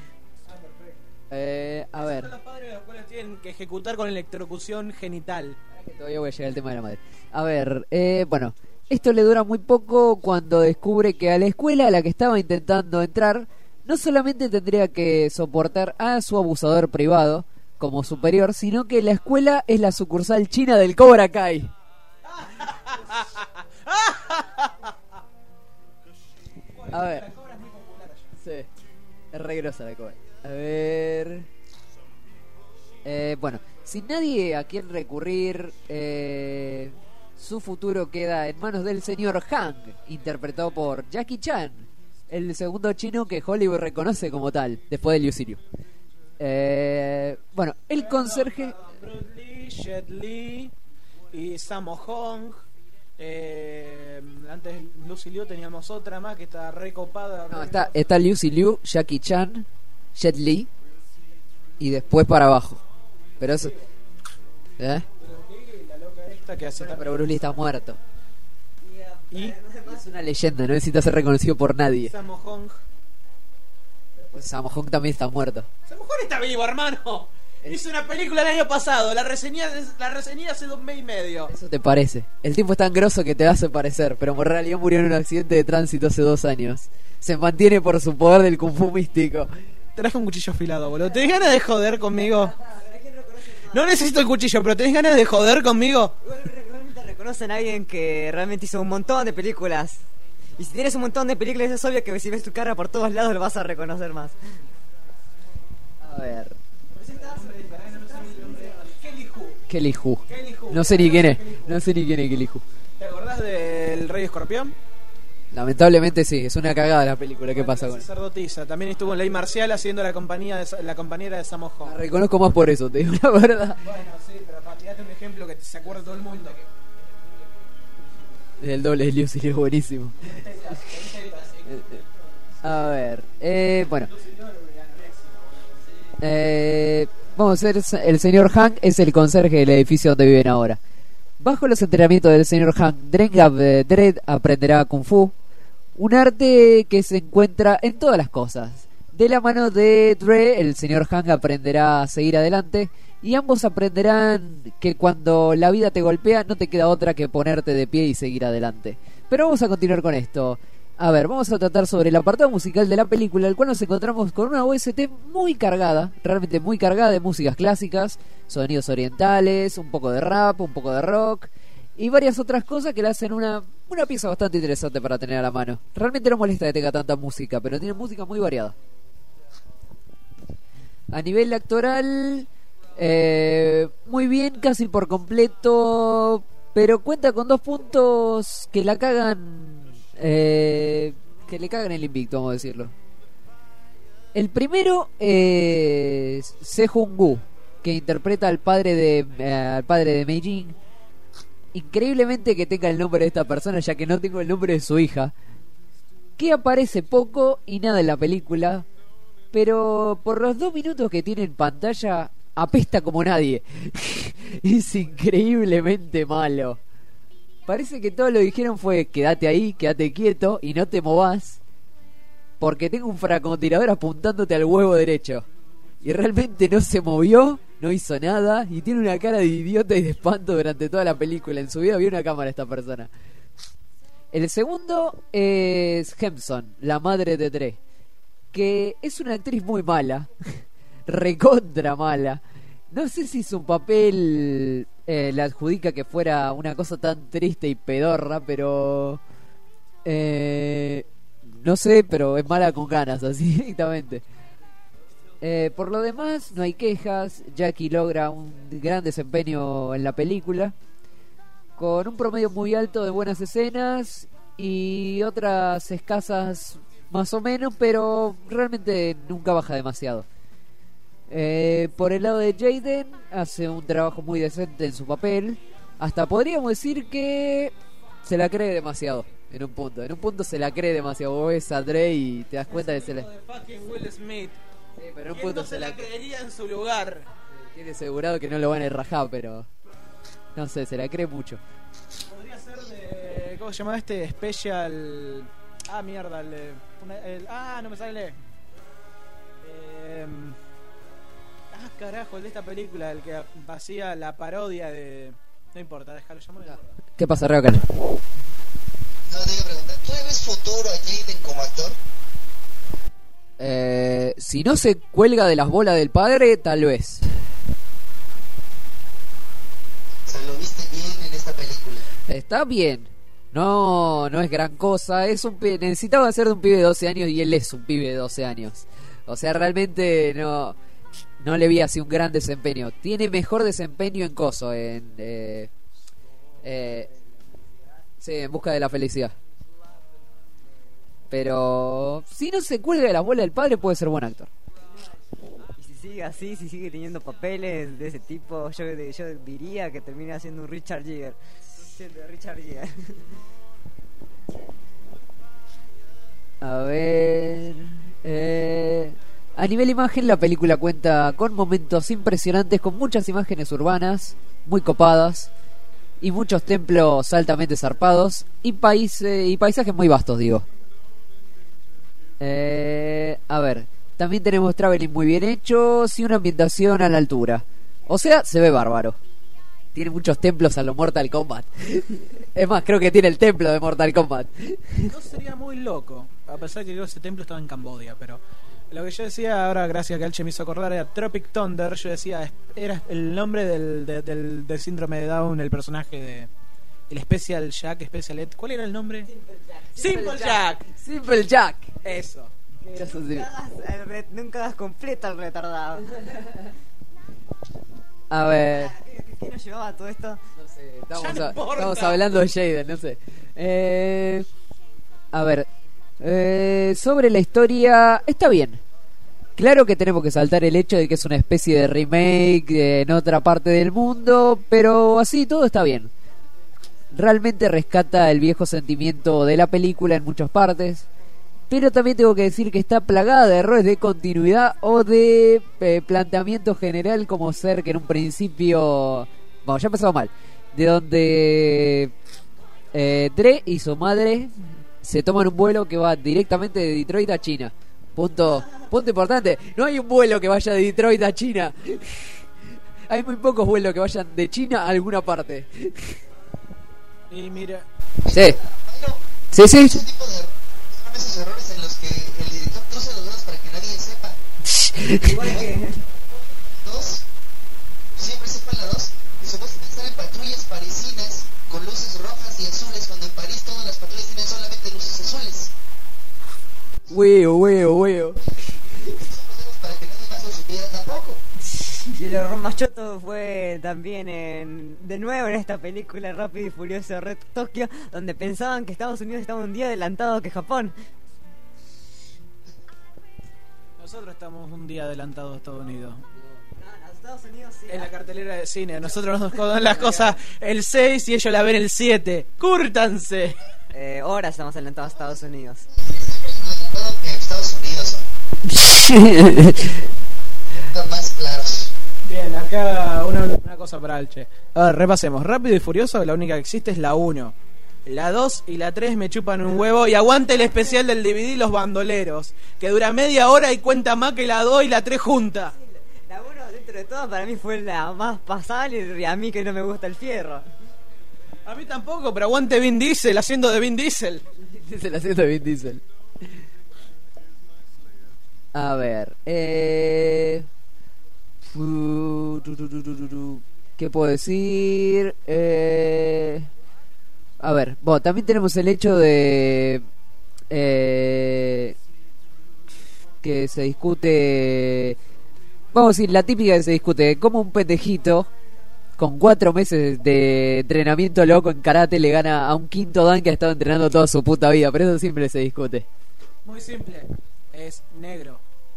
A ver. Los padres de los cuales tienen que ejecutar con electrocución genital. Todavía voy a llegar al tema de la madre. A ver, bueno, esto le dura muy poco cuando descubre que a la escuela a la que estaba intentando entrar no solamente tendría que soportar a su abusador privado como superior, sino que la escuela es la sucursal china del Cobra Kai. A ver. Sí, es re grosa la Cobra. A ver. Bueno, sin nadie a quien recurrir, su futuro queda en manos del señor Hang, interpretado por Jackie Chan, el segundo chino que Hollywood reconoce como tal, después de Liu Siriu. Bueno, el conserje... Bruce Lee, Jet Li y Sammo Hung. Antes de Lucy Liu teníamos otra más que está recopada. No, está Liu Siriu, Jackie Chan, Jet Li y después para abajo. Pero eso... La loca esta que hace... Pero Bruce Lee está muerto. ¿Y? Es una leyenda, no necesita ser reconocido por nadie. Sammo Hung. Pues Sammo Hung también está muerto. Sammo Hung está vivo, hermano. Hizo una película el año pasado. La reseñé hace 2 meses y medio. Eso te parece. El tipo es tan grosso que te hace parecer, pero en realidad murió en un accidente de tránsito hace 2 años. Se mantiene por su poder del kung fu místico. Traje un cuchillo afilado, boludo. ¿Tenés ganas de joder conmigo? No necesito el cuchillo, pero ¿tenés ganas de joder conmigo? Realmente reconocen a alguien que realmente hizo un montón de películas. Y si tienes un montón de películas es obvio que si ves tu cara por todos lados lo vas a reconocer más. A ver. Kelly Hu. Kelly Hu. No sé ni quién es. No sé ni quién es Kelly Hu. ¿Te acordás de del Rey Escorpión? Lamentablemente sí, es una cagada la película. ¿Qué pasa con eso? Sacerdotisa. También estuvo en Ley Marcial haciendo la compañera de Sammo Hung. La reconozco más por eso, te digo la verdad. Bueno, sí, pero para tirarte un ejemplo que se acuerda todo el mundo. El doble de Lucy es buenísimo. A ver, bueno. Vamos a ver, el señor Hank es el conserje del edificio donde viven ahora. Bajo los entrenamientos del señor Hank, Drengab Dredd aprenderá Kung Fu, un arte que se encuentra en todas las cosas. De la mano de Dre, el señor Hank aprenderá a seguir adelante, y ambos aprenderán que cuando la vida te golpea no te queda otra que ponerte de pie y seguir adelante. Pero vamos a continuar con esto. A ver, vamos a tratar sobre el apartado musical de la película, el cual nos encontramos con una OST muy cargada, realmente muy cargada de músicas clásicas, sonidos orientales, un poco de rap, un poco de rock y varias otras cosas que le hacen una pieza bastante interesante para tener a la mano. Realmente no molesta que tenga tanta música, pero tiene música muy variada. A nivel actoral, muy bien, casi por completo, pero cuenta con 2 puntos que la cagan. Que le cagan el invicto, vamos a decirlo. El primero es Sejong-woo, que interpreta al padre de Mei-jin. Increíblemente que tenga el nombre de esta persona, ya que no tengo el nombre de su hija, que aparece poco y nada en la película, pero por los 2 minutos que tiene en pantalla apesta como nadie. Es increíblemente malo. Parece que todo lo que dijeron fue quédate ahí, quédate quieto y no te movas, porque tengo un francotirador apuntándote al huevo derecho. Y realmente no se movió, no hizo nada y tiene una cara de idiota y de espanto durante toda la película. En su vida vio una cámara esta persona. El segundo es Hemson, la madre de Dre, que es una actriz muy mala, recontra mala. No sé si su papel le adjudica que fuera una cosa tan triste y pedorra, pero no sé, pero es mala con ganas, así directamente. Por lo demás, no hay quejas. Jackie logra un gran desempeño en la película, con un promedio muy alto de buenas escenas y otras escasas más o menos, pero realmente nunca baja demasiado. Por el lado de Jaden, hace un trabajo muy decente en su papel. Hasta podríamos decir que se la cree demasiado en un punto. En un punto se la cree demasiado. Vos ves a Dre y te das cuenta de que se la... fucking Will Smith. Sí, pero en un punto no se la creería en su lugar. Tiene asegurado que no lo van a rajar, pero no sé, se la cree mucho. Podría ser de... ¿Cómo se llama este? Special... Ah, mierda, no me sale. Carajo, el de esta película, el que hacía la parodia de... No importa, déjalo llamar. ¿Qué pasa, Reocan? No, te iba a preguntar, ¿tú le ves futuro a Jaden como actor? Si no se cuelga de las bolas del padre, tal vez. O sea, ¿lo viste bien en esta película? Está bien. No es gran cosa. Es un necesitaba ser de un pibe de 12 años y él es un pibe de 12 años. O sea, realmente no le vi así un gran desempeño. Tiene mejor desempeño en Coso, sí, En busca de la felicidad. Pero si no se cuelga de la bola del padre, puede ser buen actor. Y si sigue así, si sigue teniendo papeles de ese tipo, yo diría que termina siendo un Richard Gere. A ver... A nivel imagen, la película cuenta con momentos impresionantes, con muchas imágenes urbanas muy copadas y muchos templos altamente zarpados y paisajes muy vastos, digo. A ver, también tenemos traveling muy bien hechos y una ambientación a la altura. O sea, se ve bárbaro. Tiene muchos templos a lo Mortal Kombat. Es más, creo que tiene el templo de Mortal Kombat. No sería muy loco, a pesar que ese templo estaba en Cambodia, pero... Lo que yo decía ahora, gracias a que Alche me hizo acordar, era Tropic Thunder. Yo decía, era el nombre del síndrome de Down, el personaje de... El Special Jack, Special Ed. ¿Cuál era el nombre? Simple Jack. Simple Jack. Eso. Nunca das completo al retardado. A ver... ¿Qué nos llevaba a todo esto? No sé, estamos hablando de Jaden, no sé. A ver, sobre la historia, está bien. Claro que tenemos que saltar el hecho de que es una especie de remake en otra parte del mundo, pero así todo está bien. Realmente rescata el viejo sentimiento de la película en muchas partes, pero también tengo que decir que está plagada de errores de continuidad o de planteamiento general, como ser que en un principio... Bueno, ya empezamos mal. De donde Dre y su madre se toman un vuelo que va directamente de Detroit a China. Punto importante. No hay un vuelo que vaya de Detroit a China. Hay muy pocos vuelos que vayan de China a alguna parte. Y mira... Sí. Sí. Ese tipo de son esos errores en los que el director cruza los dedos para que nadie sepa. Igual que dos, siempre sepan la dos, que supuestamente salen patrullas parisinas con luces rojas y azules, cuando en París todas las patrullas tienen solamente luces azules. Weo. Para que nadie más lo supiera tampoco. Y el error más choto fue también de nuevo en esta película Rápido y Furioso Red Tokio, donde pensaban que Estados Unidos estaba un día adelantado que Japón. Nosotros estamos un día adelantados a Estados Unidos. No, Estados Unidos sí. En la cartelera de cine. Nosotros nos jodan las cosas el 6 y ellos la ven el 7. ¡Cúrtanse! Ahora estamos adelantados a Estados Unidos. Adelantado que Estados Unidos son más claros. Bien, acá una cosa para Alche. A ver, repasemos. Rápido y Furioso, la única que existe es la 1. La 2 y la 3 me chupan un huevo. Y aguante el especial del DVD Los Bandoleros, que dura media hora y cuenta más que la 2 y la 3 juntas. La 1, dentro de todo, para mí fue la más pasable. Y a mí que no me gusta el fierro. A mí tampoco, pero aguante Vin Diesel haciendo de Vin Diesel. Haciendo de Vin Diesel. A ver, ¿qué puedo decir? A ver, bueno, también tenemos el hecho de que se discute, vamos a decir, la típica que se discute, como un pendejito con 4 meses de entrenamiento loco en karate le gana a un quinto dan que ha estado entrenando toda su puta vida, pero eso siempre se discute. Muy simple, es negro.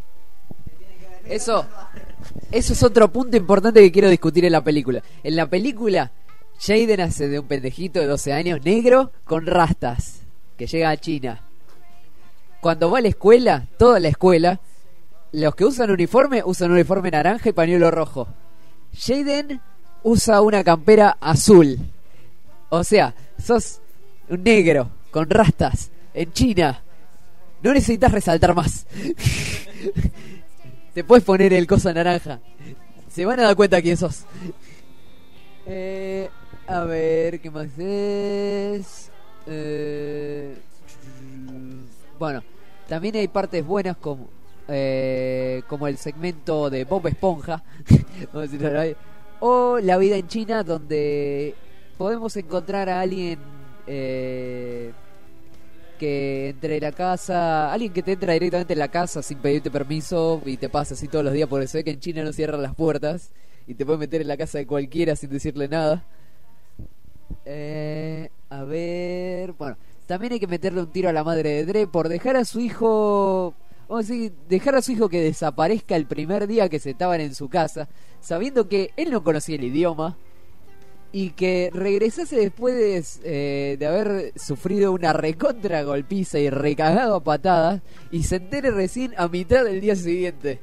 Eso es otro punto importante que quiero discutir en la película. En la película, Jaden hace de un pendejito de 12 años negro con rastas, que llega a China. Cuando va a la escuela, toda la escuela, los que usan uniforme naranja y pañuelo rojo. Jaden usa una campera azul. O sea, sos un negro con rastas en China. No necesitas resaltar más. Te puedes poner el coso naranja. Se van a dar cuenta quién sos. A ver, ¿qué más es? Bueno, también hay partes buenas como el segmento de Bob Esponja. Vamos a decirlo ahí. O La vida en China, donde podemos encontrar a alguien que entre la casa, alguien que te entra directamente en la casa sin pedirte permiso y te pasa así todos los días, porque se ve que en China no cierran las puertas y te puede meter en la casa de cualquiera sin decirle nada. A ver, bueno, también hay que meterle un tiro a la madre de Dre por dejar a su hijo, vamos a decir, dejar a su hijo que desaparezca el primer día que se estaban en su casa, sabiendo que él no conocía el idioma y que regresase después de haber sufrido una recontra golpiza y recagado a patadas y se entere recién a mitad del día siguiente.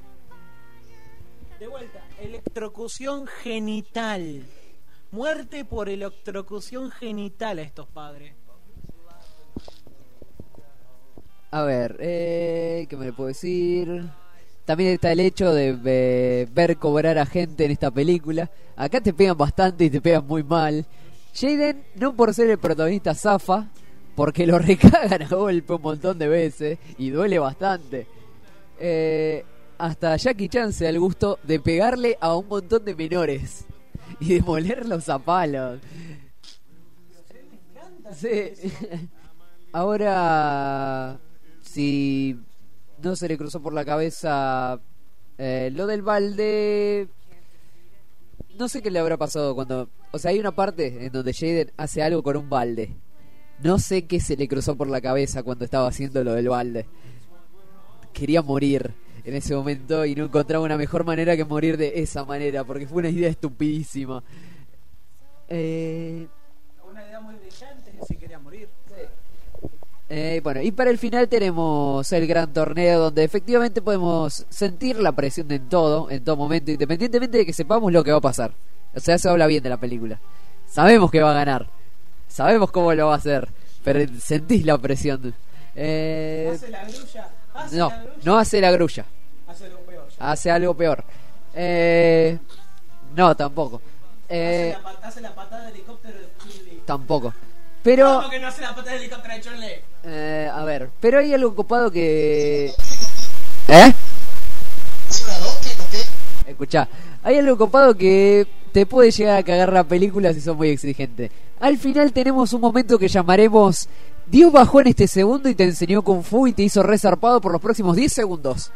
De vuelta, electrocución genital. Muerte por electrocución genital a estos padres. A ver, ¿qué me le puedo decir? También está el hecho de ver cobrar a gente en esta película. Acá te pegan bastante y te pegan muy mal. Jaden, no por ser el protagonista, zafa, porque lo recagan a golpe un montón de veces y duele bastante. Hasta Jackie Chan se da el gusto de pegarle a un montón de menores y de molerlos a palos. Sí. Ahora, si no se le cruzó por la cabeza lo del balde, no sé qué le habrá pasado cuando... O sea, hay una parte en donde Jaden hace algo con un balde. No sé qué se le cruzó por la cabeza cuando estaba haciendo lo del balde. Quería morir en ese momento y no encontraba una mejor manera que morir de esa manera, porque fue una idea estupidísima. Una idea muy brillante, si quería morir. Bueno, y para el final tenemos el gran torneo donde efectivamente podemos sentir la presión en todo momento, independientemente de que sepamos lo que va a pasar. O sea, se habla bien de la película. Sabemos que va a ganar, sabemos cómo lo va a hacer, pero sentís la presión. ¿Hace la grulla? No hace la grulla. Hace algo peor. Hace algo peor. No, tampoco. Hace la patada de helicóptero de Chun-Li. Tampoco. Pero ¿cómo que no hace la patada de helicóptero de Chun-Li? a ver, pero hay algo copado que... Escuchá, hay algo copado que te puede llegar a cagar la película si sos muy exigente. Al final tenemos un momento que llamaremos Dios bajó en este segundo y te enseñó Kung Fu y te hizo re zarpado por los próximos 10 segundos.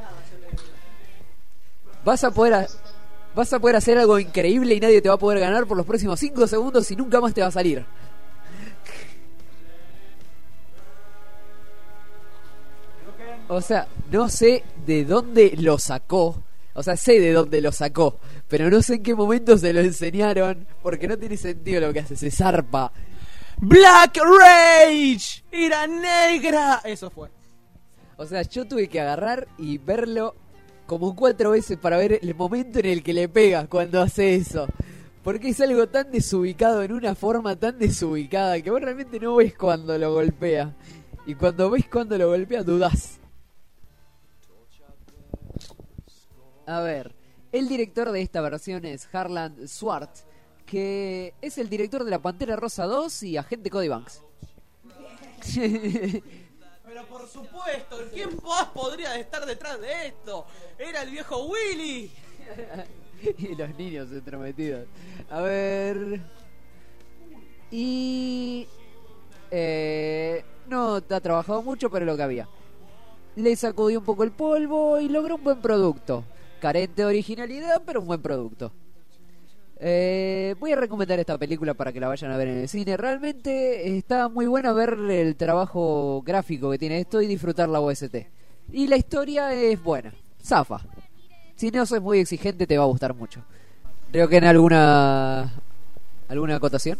Vas a poder hacer algo increíble y nadie te va a poder ganar por los próximos 5 segundos y nunca más te va a salir. O sea, no sé de dónde lo sacó. O sea, sé de dónde lo sacó, pero no sé en qué momento se lo enseñaron, porque no tiene sentido lo que hace, se zarpa. Black Rage, ira negra. Eso fue. O sea, yo tuve que agarrar y verlo como 4 veces para ver el momento en el que le pega cuando hace eso. Porque es algo tan desubicado, en una forma tan desubicada, que vos realmente no ves cuando lo golpea. Y cuando ves cuando lo golpea, dudás. A ver, el director de esta versión es Harlan Swart, que es el director de La Pantera Rosa 2 y Agente Cody Banks. Pero por supuesto, ¿quién más podría estar detrás de esto? Era el viejo Willy. Y los niños entrometidos. A ver... Y... no ha trabajado mucho, pero lo que había. Le sacudió un poco el polvo y logró un buen producto. Carente de originalidad, pero un buen producto. Voy a recomendar esta película para que la vayan a ver en el cine. Realmente está muy buena ver el trabajo gráfico que tiene esto y disfrutar la OST. Y la historia es buena, zafa. Si no sos muy exigente te va a gustar mucho. Creo que en alguna acotación.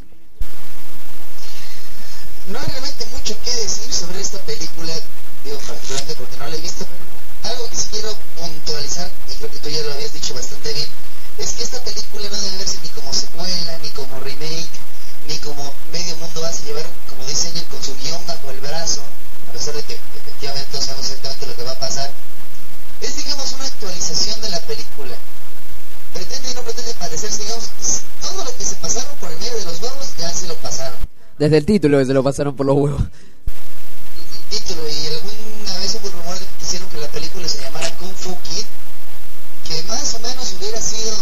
No hay realmente mucho que decir sobre esta película, digo particularmente porque no la he visto. Algo que sí quiero puntualizar, y creo que tú ya lo habías dicho bastante bien, es que esta película no debe verse ni como secuela, ni como remake, ni como medio mundo hace llevar, como dice Angel, con su guión bajo el brazo, a pesar de que efectivamente no sabemos exactamente lo que va a pasar. Es, digamos, una actualización de la película. Pretende y no pretende parecerse, digamos, todo lo que se pasaron por el medio de los huevos ya se lo pasaron. Desde el título que se lo pasaron por los huevos. El título, y alguna vez hubo rumor de que quisieron que la película se llamara Kung Fu Kid, que más o menos hubiera sido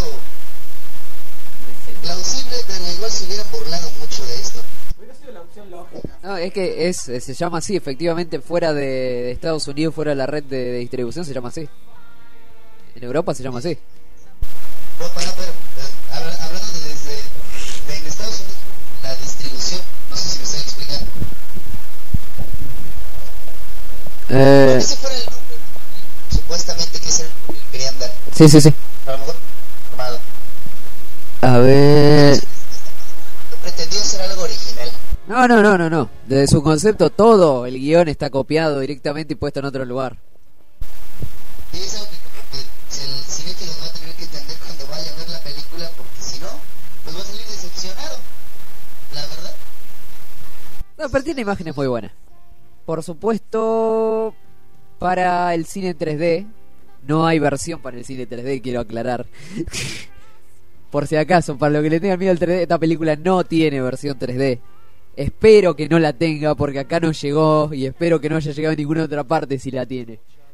plausible, pero igual se hubieran burlado mucho de esto. Hubiera sido la opción lógica. No, es que se llama así, efectivamente, fuera de Estados Unidos, fuera de la red de distribución, se llama así. En Europa se llama así. No, pero hablando de en Estados Unidos, la distribución, no sé si me estoy explicando. Ese fuera el nombre, supuestamente, que es el que querían dar. Sí. A lo mejor formado. A ver... Pretendió ser algo original. No. Desde su concepto, todo el guión está copiado directamente y puesto en otro lugar. Y es algo que el cinéfilo va a tener que entender cuando vaya a ver la película, porque si no, pues va a salir decepcionado. La verdad. No, pero tiene imágenes muy buenas. Por supuesto, para el cine 3D, no hay versión para el cine 3D, quiero aclarar. Por si acaso, para lo que le tengan miedo al 3D, esta película no tiene versión 3D. Espero que no la tenga, porque acá no llegó, y espero que no haya llegado en ninguna otra parte si la tiene.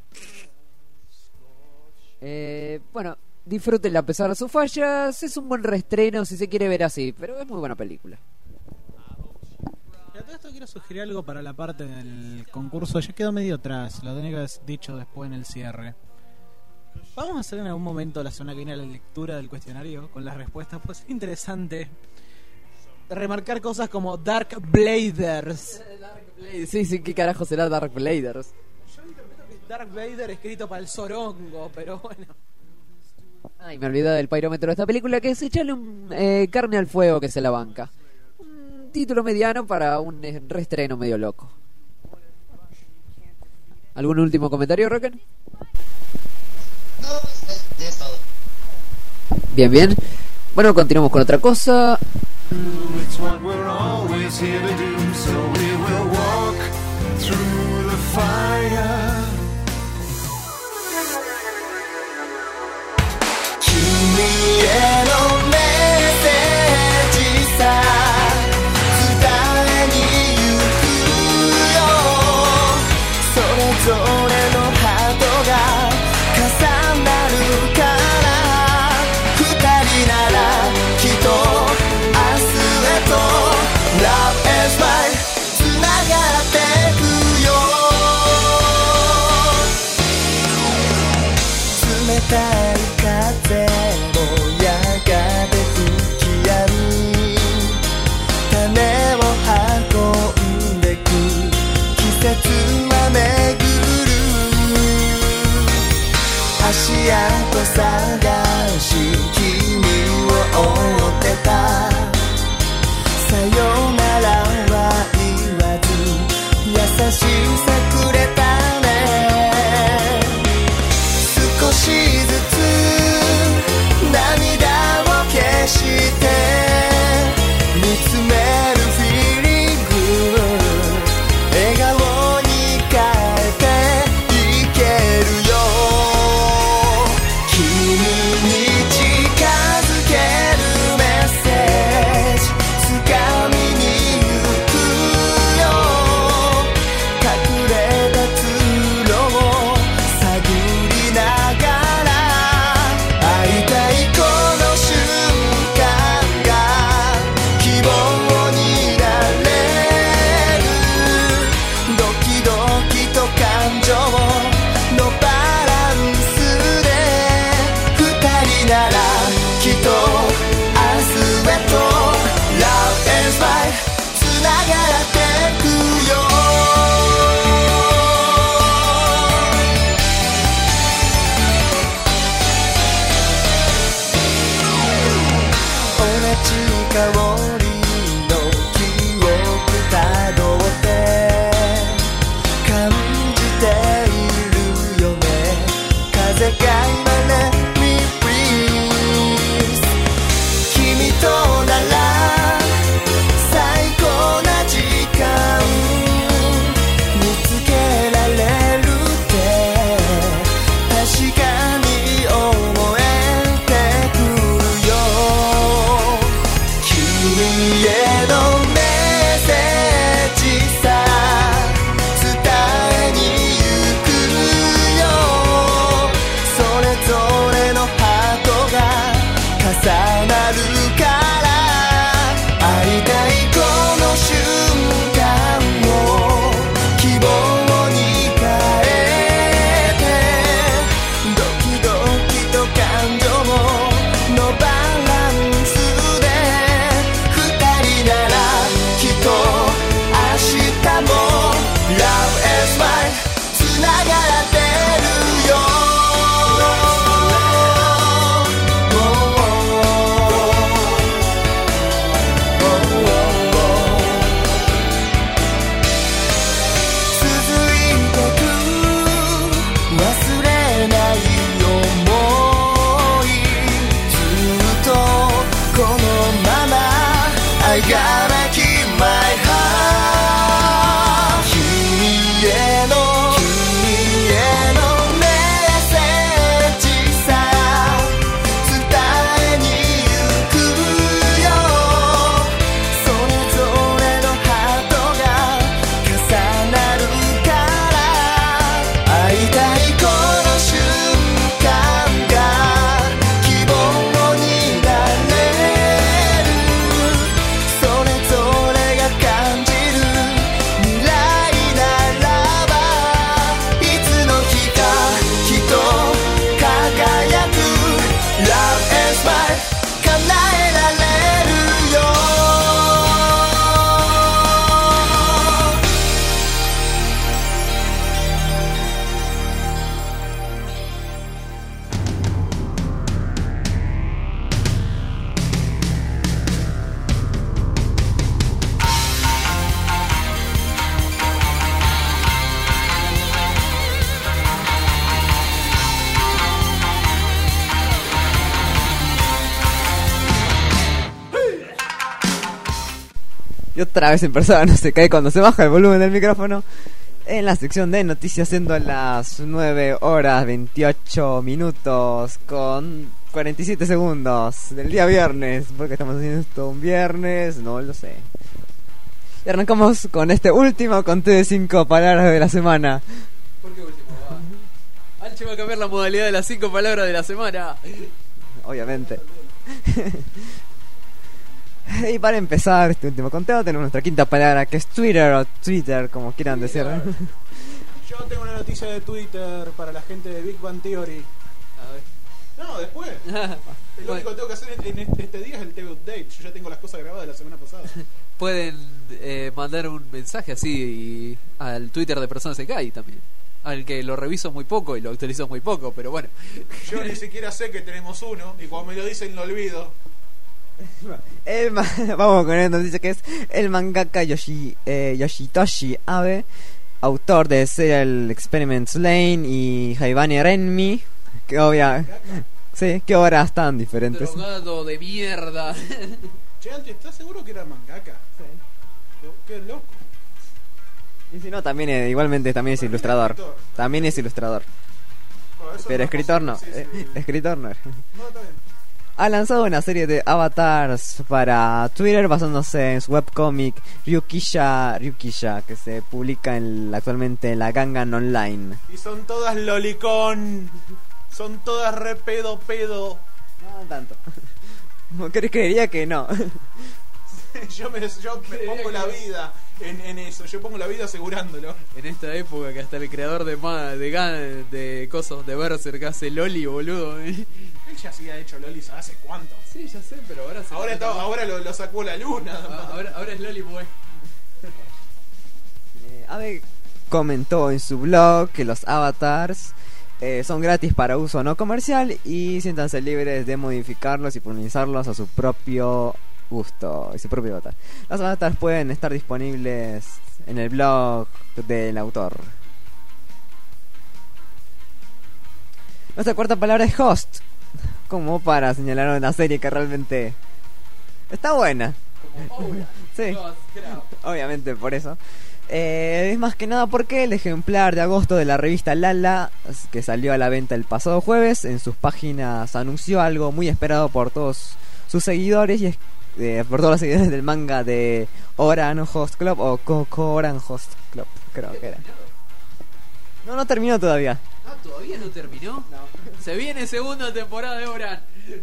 Bueno, disfrútenla a pesar de sus fallas. Es un buen reestreno si se quiere ver así, pero es muy buena película. Pero todo esto quiero sugerir algo para la parte del concurso. Ya quedó medio atrás, lo tenía que haber dicho después en el cierre. Vamos a hacer en algún momento la semana que viene la lectura del cuestionario con las respuestas, pues es interesante remarcar cosas como Dark Bladers. Sí, ¿qué carajo será Dark Bladers? Yo interpreto que es Dark Vader escrito para el Zorongo, pero bueno. Ay, me olvidé del pyrómetro de esta película, que es echarle carne al fuego que se la banca. Un título mediano para un reestreno medio loco. ¿Algún último comentario, Rocken? No, ya es todo. Bien. Bueno, continuamos con otra cosa. It's what we're always here to do, so we will walk through the fire. 君へのメッセージさ、伝えに行くよ。それぞれのハートが重なるから、二人ならきっと明日へと Love is mine つながってくよ。冷たい風もやがて吹き止み、種を運んでく季節は巡る。足跡探し君を追ってた。さよならは言わず優しさくれたね。少しずつ涙を消して見つめるフィーリング、笑顔に変えていけるよ。君に近づけるメッセージ掴みに行くよ。隠れた通路を探りながら、会いたいこの瞬間が希望になれる。ドキドキと感情のバランスで、二人ならきっと明日へと Love is mine つながってくよ。同じ香りの記憶たどって感じているよね。風が今 Let me breathe 君となら最高な時間見つけられるって確かに思えてくるよ。君へのメッセージさ、伝えに行くよ。それぞれのハートが重なるから、会いたいこの瞬間を希望に変えて、ドキドキと感情のバランスで、二人ならきっと明日も Love is mine つながってるよ。続いてく忘れない想い、ずっとこのまま I gotta keep my heart 君へのメッセージさ、伝えに行くよ。それぞれのハートが重なるから、会いたいこの瞬間が希望になれる。それ Y otra vez en persona no se cae cuando se baja el volumen del micrófono. En la sección de noticias, siendo las 9 horas 28 minutos con 47 segundos del día viernes. ¿Por qué estamos haciendo esto un viernes? No lo sé. Y arrancamos con este último conteo de 5 palabras de la semana. ¿Por qué último? Alche va a cambiar la modalidad de las 5 palabras de la semana. Obviamente. Y para empezar este último conteo tenemos nuestra quinta palabra, que es Twitter, o Twitter, como quieran decir. Yo tengo una noticia de Twitter para la gente de Big Bang Theory. A ver. No, después. Lo único que tengo que hacer en este día es el TV Update. Yo ya tengo las cosas grabadas de la semana pasada. Pueden mandar un mensaje así al Twitter de Personas Se Cae también. Al que lo reviso muy poco y lo actualizo muy poco, pero bueno. Yo ni siquiera sé que tenemos uno y cuando me lo dicen lo olvido. Vamos con esta noticia, que es el mangaka Yoshitoshi Abe, autor de Serial Experiments Lane y Haibane Renmi, que sí, qué obras tan diferentes. Drogado de mierda. Che, ¿estás seguro que era mangaka? Sí. Qué loco. Y si no, también igualmente también es ilustrador. También es ilustrador. Bueno, pero escritor no. Sí. Escritor no. No, está bien. Ha lanzado una serie de avatars para Twitter basándose en su webcomic Ryukisha, que se publica actualmente en la Gangan Online. Y son todas lolicón. Son todas re pedo. No tanto. Creería que no. Yo me pongo la vida en eso. Yo pongo la vida asegurándolo. En esta época que hasta el creador de cosas de Berserk hace Loli, boludo. Él ya sí ha hecho Loli hace cuánto. Sí, ya sé, pero ahora lo sacó la luna. Ahora es Loli boy. Abe comentó en su blog que los avatars son gratis para uso no comercial y siéntanse libres de modificarlos y personalizarlos a su propio gusto y su propio avatar. Los avatars pueden estar disponibles en el blog del autor. Nuestra cuarta palabra es host, como para señalar una serie que realmente está buena. Sí, obviamente por eso. Es más que nada porque el ejemplar de agosto de la revista Lala, que salió a la venta el pasado jueves, en sus páginas anunció algo muy esperado por todos sus seguidores, y es por todos los seguidores del manga de Oran Host Club o Oran Host Club, creo que era. No terminó todavía. Ah, ¿todavía no terminó? No. Se viene segunda temporada de Oran.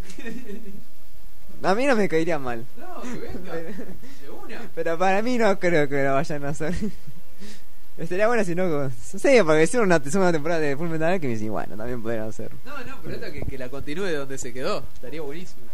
A mí no me caería mal. No, que venga. De una. Pero para mí no creo que lo vayan a hacer. Estaría bueno si no. Sí, porque si una segunda temporada de Full Metal Alchemist, y bueno, también podrían hacer. No, pero esta que la continúe de donde se quedó. Estaría buenísimo.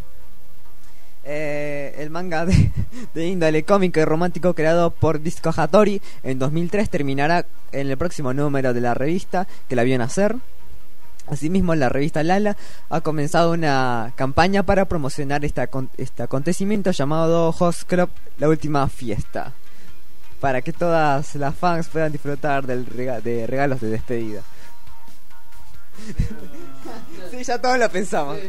El manga de índole cómico y romántico creado por Disco Hattori en 2003 terminará en el próximo número de la revista que la vio nacer. Asimismo, la revista Lala ha comenzado una campaña para promocionar este acontecimiento llamado Host Club, la última fiesta, para que todas las fans puedan disfrutar de regalos de despedida. Sí, ya todos lo pensamos.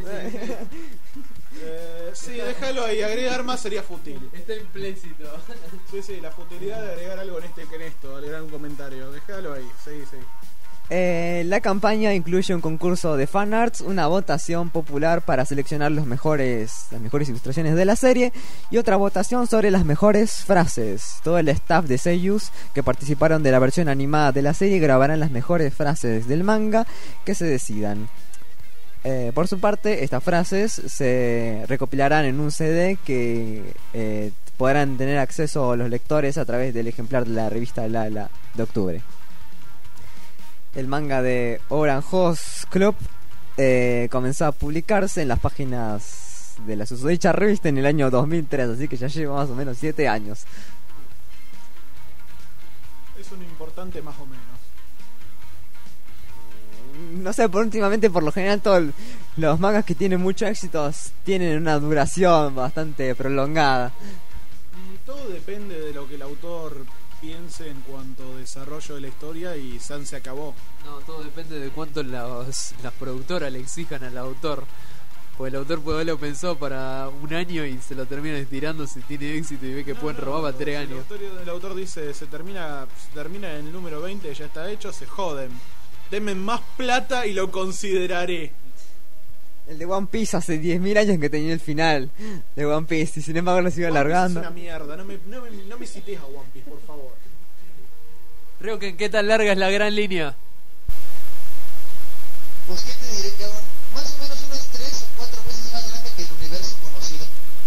Sí, déjalo ahí, agregar más sería fútil. Está implícito. Sí, la futilidad de agregar algo en esto, agregar un comentario. Déjalo ahí, sí. La campaña incluye un concurso de fanarts, una votación popular para seleccionar las mejores ilustraciones de la serie y otra votación sobre las mejores frases. Todo el staff de seiyus que participaron de la versión animada de la serie grabarán las mejores frases del manga que se decidan. Por su parte, estas frases se recopilarán en un CD que podrán tener acceso a los lectores a través del ejemplar de la revista Lala de octubre. El manga de Oran Host Club comenzó a publicarse en las páginas de la susodicha revista en el año 2003, así que ya lleva más o menos 7 años. Es un importante más o menos. No sé, últimamente por lo general todos los mangas que tienen mucho éxito tienen una duración bastante prolongada. Todo depende de lo que el autor piense en cuanto a desarrollo de la historia y San se acabó. No, todo depende de cuánto las productoras le exijan al autor. Pues el autor lo pensó para un año y se lo termina estirando si tiene éxito y ve que pueden robar para 3 años. El autor dice, se termina en el número 20, ya está hecho, se joden. Denme más plata y lo consideraré. El de One Piece hace 10.000 años que tenía el final de One Piece y sin embargo lo sigue alargando. Es una mierda, no me cites a One Piece, por favor. Ryoken, ¿qué tan larga es la gran línea? Pues qué te diré, cabrón. Más o menos unas 3 o 4 veces más grande que el universo conocido.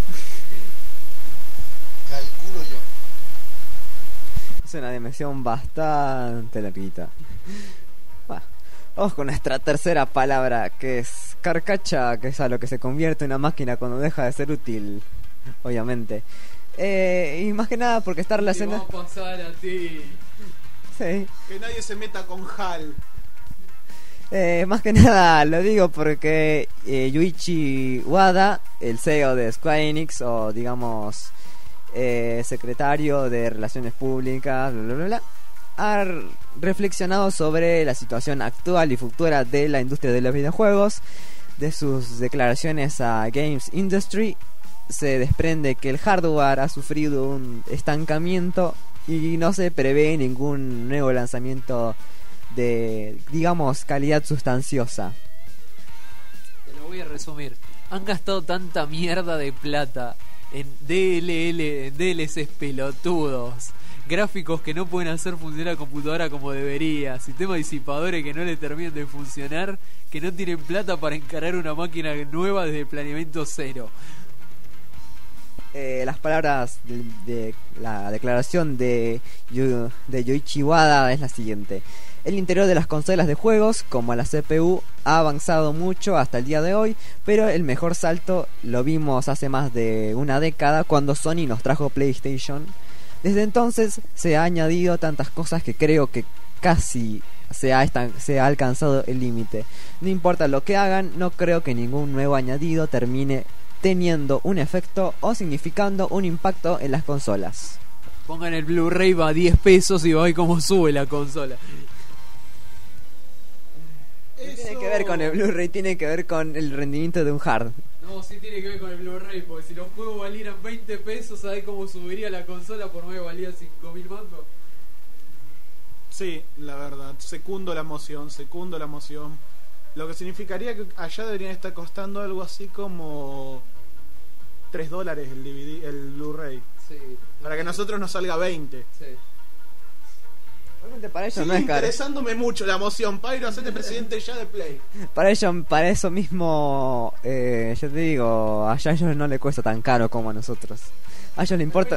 Calculo yo. Es una dimensión bastante larguita. Bueno, vamos con nuestra tercera palabra, que es carcacha, que es a lo que se convierte una máquina cuando deja de ser útil, obviamente. Y más que nada porque está relacionado... Te va a pasar a ti. Sí. Que nadie se meta con HAL. Más que nada lo digo porque Yuichi Wada, el CEO de Square Enix, o digamos secretario de Relaciones Públicas, bla bla bla, ha reflexionado sobre la situación actual y futura de la industria de los videojuegos. De sus declaraciones a Games Industry se desprende que el hardware ha sufrido un estancamiento y no se prevé ningún nuevo lanzamiento de, digamos, calidad sustanciosa. Te lo voy a resumir. Han gastado tanta mierda de plata en DLCs pelotudos, gráficos que no pueden hacer funcionar la computadora como debería, sistemas disipadores que no le terminan de funcionar, que no tienen plata para encarar una máquina nueva desde planeamiento cero. Las palabras de la declaración de Yoichi Wada es la siguiente: el interior de las consolas de juegos, como la CPU, ha avanzado mucho hasta el día de hoy, pero el mejor salto lo vimos hace más de una década cuando Sony nos trajo PlayStation. Desde entonces se ha añadido tantas cosas que creo que casi se ha alcanzado el límite. No importa lo que hagan, no creo que ningún nuevo añadido termine teniendo un efecto o significando un impacto en las consolas. Pongan el Blu-ray, va a 10 pesos y va a ver cómo sube la consola. Tiene que ver con el Blu-ray, tiene que ver con el rendimiento de un hard. No, sí tiene que ver con el Blu-ray, porque si los juegos valieran 20 pesos, ¿sabés cómo subiría la consola por 9 valía 5.000 mangos? Sí, la verdad, secundo la moción. Lo que significaría que allá deberían estar costando algo así como $3 el DVD, el Blu-ray. Sí. Para que nosotros nos salga 20. Sí. Realmente para eso Sigue no es caro. interesándome mucho la moción, Pyro, hacete presidente ya de Play. Para eso mismo, ya te digo, allá a ellos no le cuesta tan caro como a nosotros. A ellos les importa.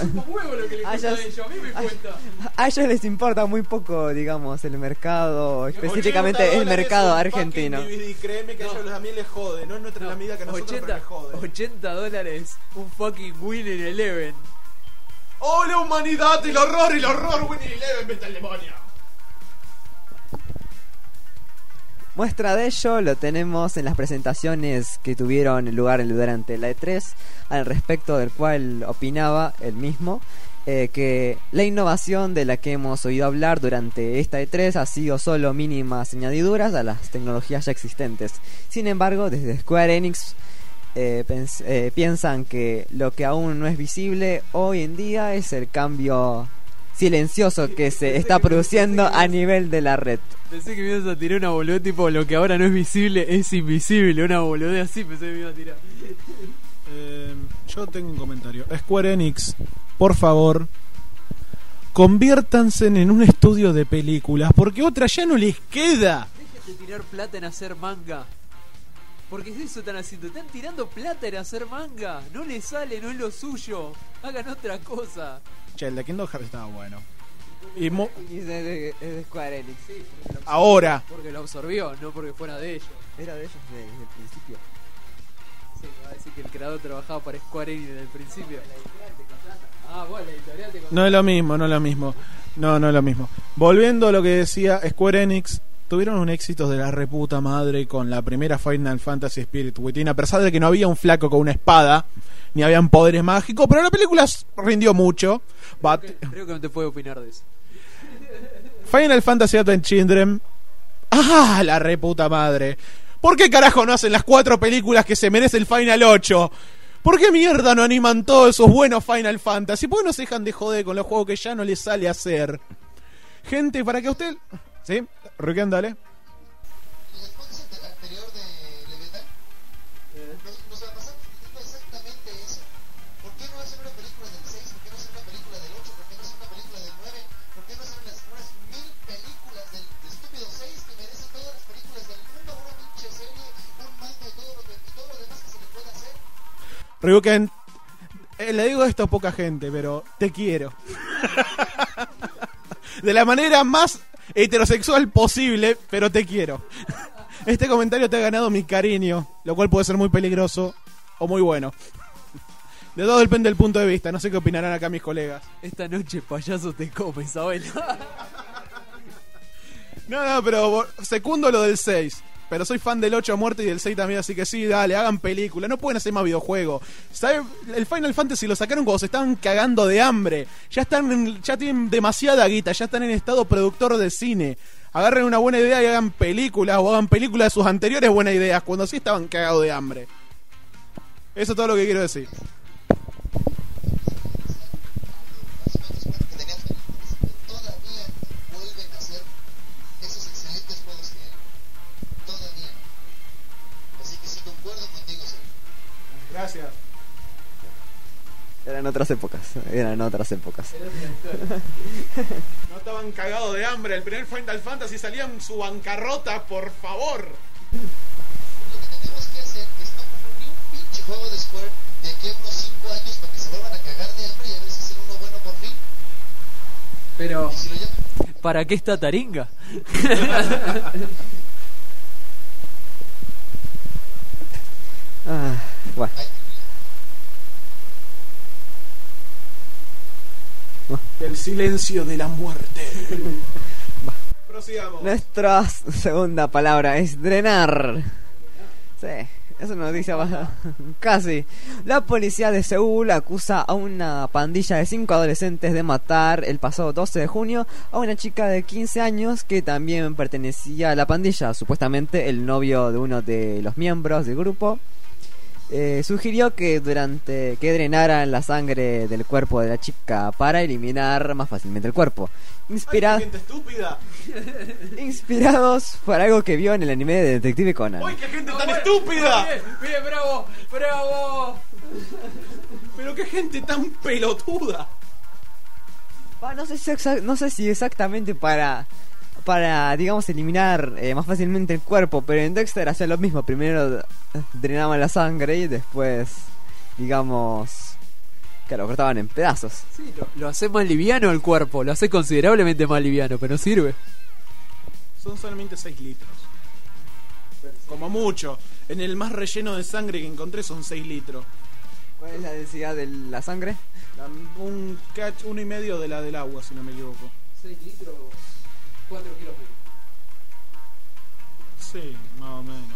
A ellos les importa muy poco, digamos, el mercado, específicamente el mercado argentino. DVD, créeme que a ellos también les jode, no es nuestra la medida que a nosotros les jode. $80, un fucking Winning Eleven. ¡Oh, la humanidad! ¡El horror! ¡Winning Eleven, vete al demonio! Muestra de ello lo tenemos en las presentaciones que tuvieron lugar durante la E3, al respecto del cual opinaba él mismo que la innovación de la que hemos oído hablar durante esta E3 ha sido solo mínimas añadiduras a las tecnologías ya existentes. Sin embargo, desde Square Enix piensan que lo que aún no es visible hoy en día es el cambio silencioso que se está produciendo a nivel de la red. Pensé que me ibas a tirar una boludez tipo lo que ahora no es visible es invisible, una boludez así pensé que me iba a tirar. Yo tengo un comentario. Square Enix, por favor, conviértanse en un estudio de películas, porque otra ya no les queda. Dejen de tirar plata en hacer manga. Porque es eso están haciendo, están tirando plata en hacer manga. No les sale, no es lo suyo. Hagan otra cosa. Che, el de Kingdom Hearts estaba bueno. Y es de Square Enix. Sí, ahora. Porque lo absorbió, no porque fuera de ellos. Era de ellos desde el principio. Sí, va a decir que el creador trabajaba para Square Enix desde el principio. Bueno, la editorial te contrata. No es lo mismo. No es lo mismo. Volviendo a lo que decía Square Enix, tuvieron un éxito de la reputa madre con la primera Final Fantasy Spirit Within, a pesar de que no había un flaco con una espada ni habían poderes mágicos, pero la película rindió mucho. Creo que no te puedo opinar de eso. Final Fantasy Advent Children, la reputa madre. ¿Por qué carajo no hacen las 4 películas que se merece el Final 8? ¿Por qué mierda no animan todos esos buenos Final Fantasy? ¿Por qué no se dejan de joder con los juegos que ya no les sale hacer? Gente, para que usted... ¿Sí? Rukian, dale. Y después del anterior de Leviatán, nos va a pasar exactamente eso. ¿Por qué no hacen una película del 6? ¿Por qué no hacen una película del 8? ¿Por qué no hacen una película del 9? ¿Por qué no hacen unas 1000 películas del estúpido 6 que merece todas las películas del mundo? Una pinche serie, un manga y todo lo demás que se le puede hacer. Ryuken, le digo esto a poca gente, pero te quiero. De la manera más heterosexual posible, pero te quiero. Este comentario te ha ganado mi cariño, lo cual puede ser muy peligroso o muy bueno. De todo depende del punto de vista, no sé qué opinarán acá mis colegas. Esta noche payaso te come, Isabel. No, pero secundo lo del 6. Pero soy fan del 8 a muerte y del 6 también, así que sí, dale, hagan película. No pueden hacer más videojuegos. ¿Sabes? El Final Fantasy lo sacaron cuando se estaban cagando de hambre. Ya tienen demasiada guita, ya están en estado productor de cine. Agarren una buena idea y hagan películas, o hagan películas de sus anteriores buenas ideas, cuando sí estaban cagados de hambre. Eso es todo lo que quiero decir. Gracias. Eran otras épocas. No estaban cagados de hambre. El primer Final Fantasy salía en su bancarrota, por favor. Lo que tenemos que hacer es no comprar ni un pinche juego de Square de aquí a unos 5 años para que se vuelvan a cagar de hambre y a ver si hacen uno bueno por fin. Pero, ¿y si lo llaman? ¿para qué esta taringa? Bueno. El silencio de la muerte. Prosigamos. Nuestra segunda palabra es drenar. Sí, eso nos dice casi. La policía de Seúl acusa a una pandilla de 5 adolescentes de matar el pasado 12 de junio a una chica de 15 años que también pertenecía a la pandilla. Supuestamente el novio de uno de los miembros del grupo sugirió que drenaran la sangre del cuerpo de la chica para eliminar más fácilmente el cuerpo. ¡Ay, qué gente estúpida! Inspirados por algo que vio en el anime de Detective Conan. ¡Ay, qué gente tan estúpida! Bien, bravo. Pero qué gente tan pelotuda. No sé si exactamente para digamos eliminar más fácilmente el cuerpo, pero en Dexter hacía lo mismo. Primero drenaban la sangre y después, digamos, que lo cortaban en pedazos. Sí, lo hace más liviano el cuerpo, lo hace considerablemente más liviano, pero sirve. Son solamente 6 litros. Como mucho. En el más relleno de sangre que encontré son 6 litros. ¿Cuál es la densidad de la sangre? 1,5 de la del agua, si no me equivoco. 6 litros, 4 kilos menos. Sí, más o menos.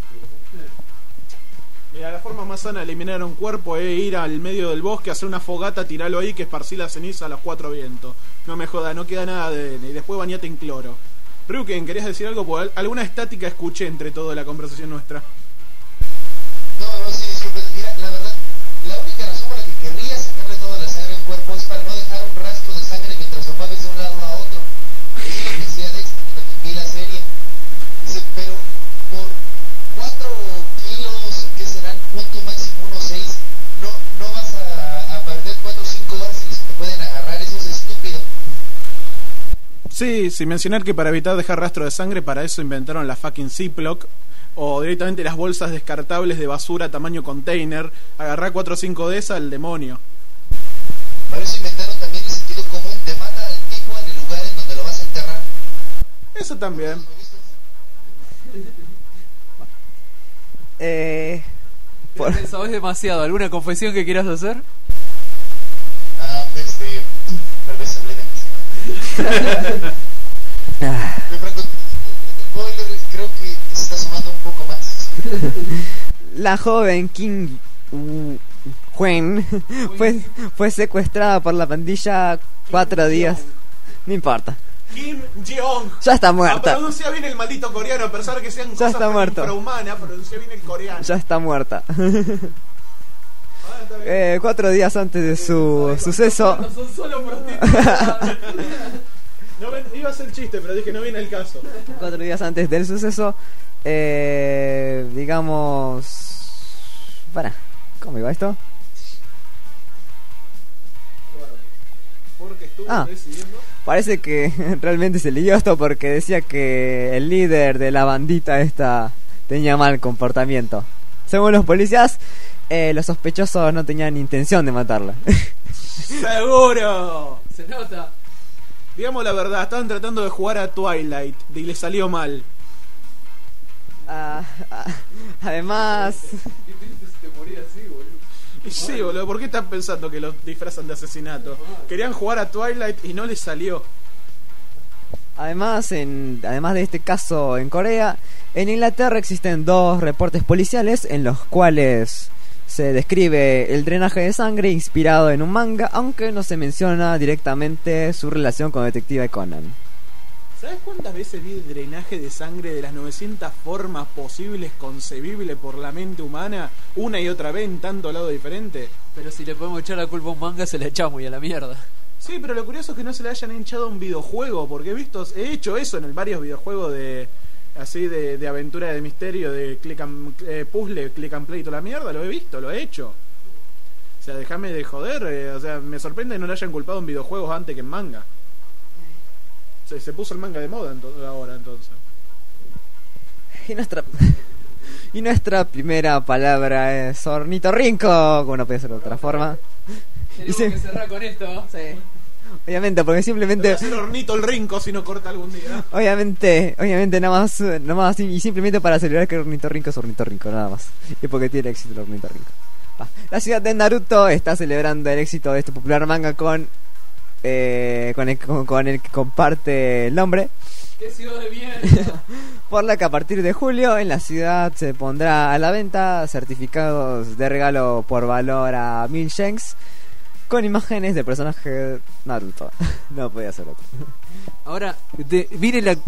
Mira, la forma más sana de eliminar un cuerpo es ir al medio del bosque, hacer una fogata, tirarlo ahí, que esparcí la ceniza a los 4 vientos. No me joda, no queda nada de ADN. Y después bañate en cloro. Ryuken, ¿querías decir algo? Porque alguna estática escuché entre toda la conversación nuestra. No, sí, disculpe. Mira, la verdad, la única razón por la que querría sacarle toda la sangre a un cuerpo es para no dejar un rastro de sangre mientras lo mueves de un lado a otro. Eso es lo que decía Dexter cuando vi la serie. Dice, pero por 4 kilos, que serán punto máximo 1.6, no vas a perder 4 o 5 horas en las que te pueden agarrar. Eso es estúpido. Sí, sin mencionar que para evitar dejar rastro de sangre, para eso inventaron la fucking Ziploc, o directamente las bolsas descartables de basura tamaño container. Agarrar 4 o 5 de esas, al demonio. Para eso inventaron también el sentido común. Te mata al tipo en el lugar en donde lo vas a enterrar. Eso también. ¿Sabes demasiado? ¿Alguna confesión que quieras hacer? Tal vez hablé demasiado. De franco, spoiler, creo que se está sumando un poco más. La joven Kim Huen fue secuestrada por la pandilla 4 días. No importa. Kim Jeong. Ya está muerta. Pronuncia bien el maldito coreano, a pesar de que sean Ya cosas está muerto. infrahumanas, pronuncia bien el coreano. Ya está muerta. 4 días antes de su suceso. Son solo prostitutas. No, iba a ser chiste, pero dije no viene el caso. 4 días antes del suceso, digamos... ¿cómo iba esto? Porque estuvo decidiendo. Parece que realmente se leyó esto porque decía que el líder de la bandita esta tenía mal comportamiento. Según los policías, los sospechosos no tenían intención de matarla. ¡Seguro! Se nota. Digamos la verdad, estaban tratando de jugar a Twilight y le salió mal. Además... Y sí, boludo, ¿por qué están pensando que los disfrazan de asesinato? Querían jugar a Twilight y no les salió. Además de este caso en Corea, en Inglaterra existen 2 reportes policiales en los cuales se describe el drenaje de sangre inspirado en un manga, aunque no se menciona directamente su relación con Detective Conan. ¿Sabes cuántas veces vi el drenaje de sangre de las 900 formas posibles concebibles por la mente humana, una y otra vez en tanto lado diferente? Pero si le podemos echar la culpa a un manga, se la echamos y a la mierda. Sí, pero lo curioso es que no se le hayan echado a un videojuego, porque he hecho eso en varios videojuegos de aventura de misterio, de puzzle, click and play y toda la mierda, lo he visto, lo he hecho. O sea, déjame de joder, o sea, me sorprende que no le hayan culpado en videojuegos antes que en manga. Se puso el manga de moda ahora, entonces. Y nuestra primera palabra es ornitorrinco, como no puede ser de otra forma. Tenemos que cerrar con esto. Sí. Obviamente, porque simplemente... Va a ser hornito el rinco si no corta algún día. Obviamente, nada más y simplemente para celebrar que el ornitorrinco es ornitorrinco, nada más. Y porque tiene éxito el ornitorrinco. La ciudad de Naruto está celebrando el éxito de este popular manga con el que comparte el nombre. ¡Qué ciudad de mierda! Por la que a partir de julio en la ciudad se pondrá a la venta certificados de regalo por valor a 1000 yens con imágenes de personajes Naruto. No podía ser otro. Ahora, mire la...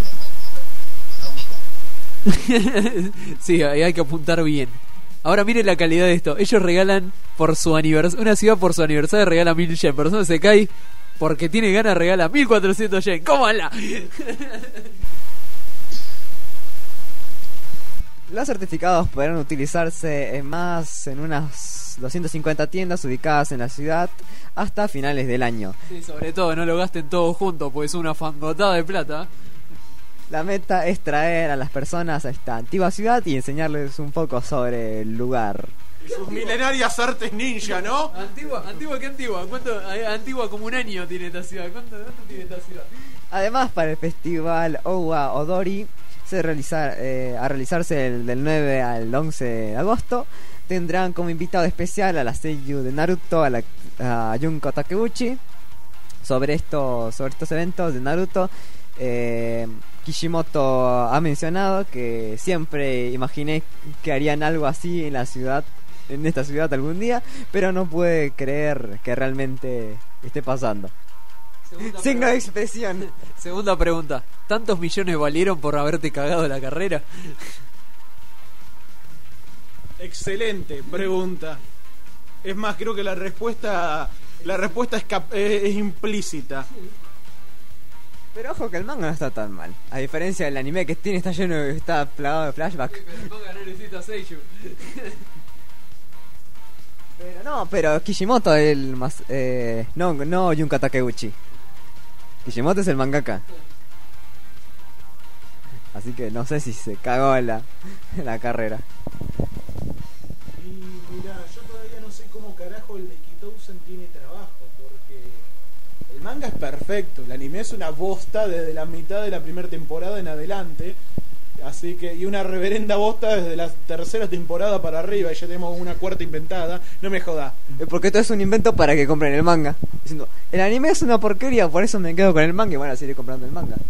Sí, hay que apuntar bien. Ahora mire la calidad de esto. Ellos regalan por su aniversario, una ciudad por su aniversario regala 1000 yens. Persona se cae porque tiene ganas regala 1400 yens. ¡Cómala! Los certificados podrán utilizarse en unas 250 tiendas ubicadas en la ciudad hasta finales del año. Sí, sobre todo no lo gasten todos juntos, pues es una fangotada de plata. La meta es traer a las personas a esta antigua ciudad y enseñarles un poco sobre el lugar. Y sus milenarias artes ninja, ¿no? ¿Antigua qué antigua? ¿Cuánto? Antigua como un año tiene esta ciudad. ¿Cuánto tiene esta ciudad? Además, para el festival Owa Odori a realizarse del 9 al 11 de agosto, tendrán como invitado especial a la seiyuu de Naruto, a Junko Takeuchi. Sobre estos eventos de Naruto, Kishimoto ha mencionado que siempre imaginé que harían algo así en esta ciudad algún día, pero no puede creer que realmente esté pasando. Signo de expresión. Segunda pregunta: ¿tantos millones valieron por haberte cagado la carrera? Excelente pregunta. Es más, creo que la respuesta es implícita. Pero ojo que el manga no está tan mal. A diferencia del anime que está plagado de flashback. Pero el manga no necesita seiyuu. Pero Kishimoto es el más... no Junko Takeuchi. Kishimoto es el mangaka. Así que no sé si se cagó la carrera. Y mira, yo todavía no sé cómo carajo el de Kitousen tiene trabajo, porque el manga es perfecto, el anime es una bosta desde la mitad de la primera temporada en adelante, así que, y una reverenda bosta desde la tercera temporada para arriba, y ya tenemos una cuarta inventada, no me jodas. Porque todo es un invento para que compren el manga, diciendo, el anime es una porquería, por eso me quedo con el manga y van a seguir comprando el manga.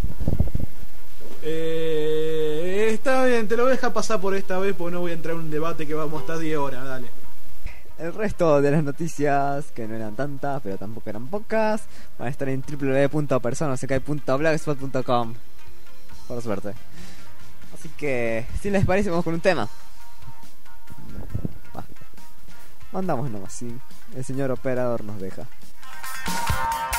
Está bien, te lo voy a dejar pasar por esta vez porque no voy a entrar en un debate que vamos hasta 10 horas, dale. el resto de las noticias, que no eran tantas, pero tampoco eran pocas, van a estar en www.personasecai.blogspot.com. Por suerte. Así que, si les parece, vamos con un tema. Mandamos nomás, sí. El señor operador nos deja.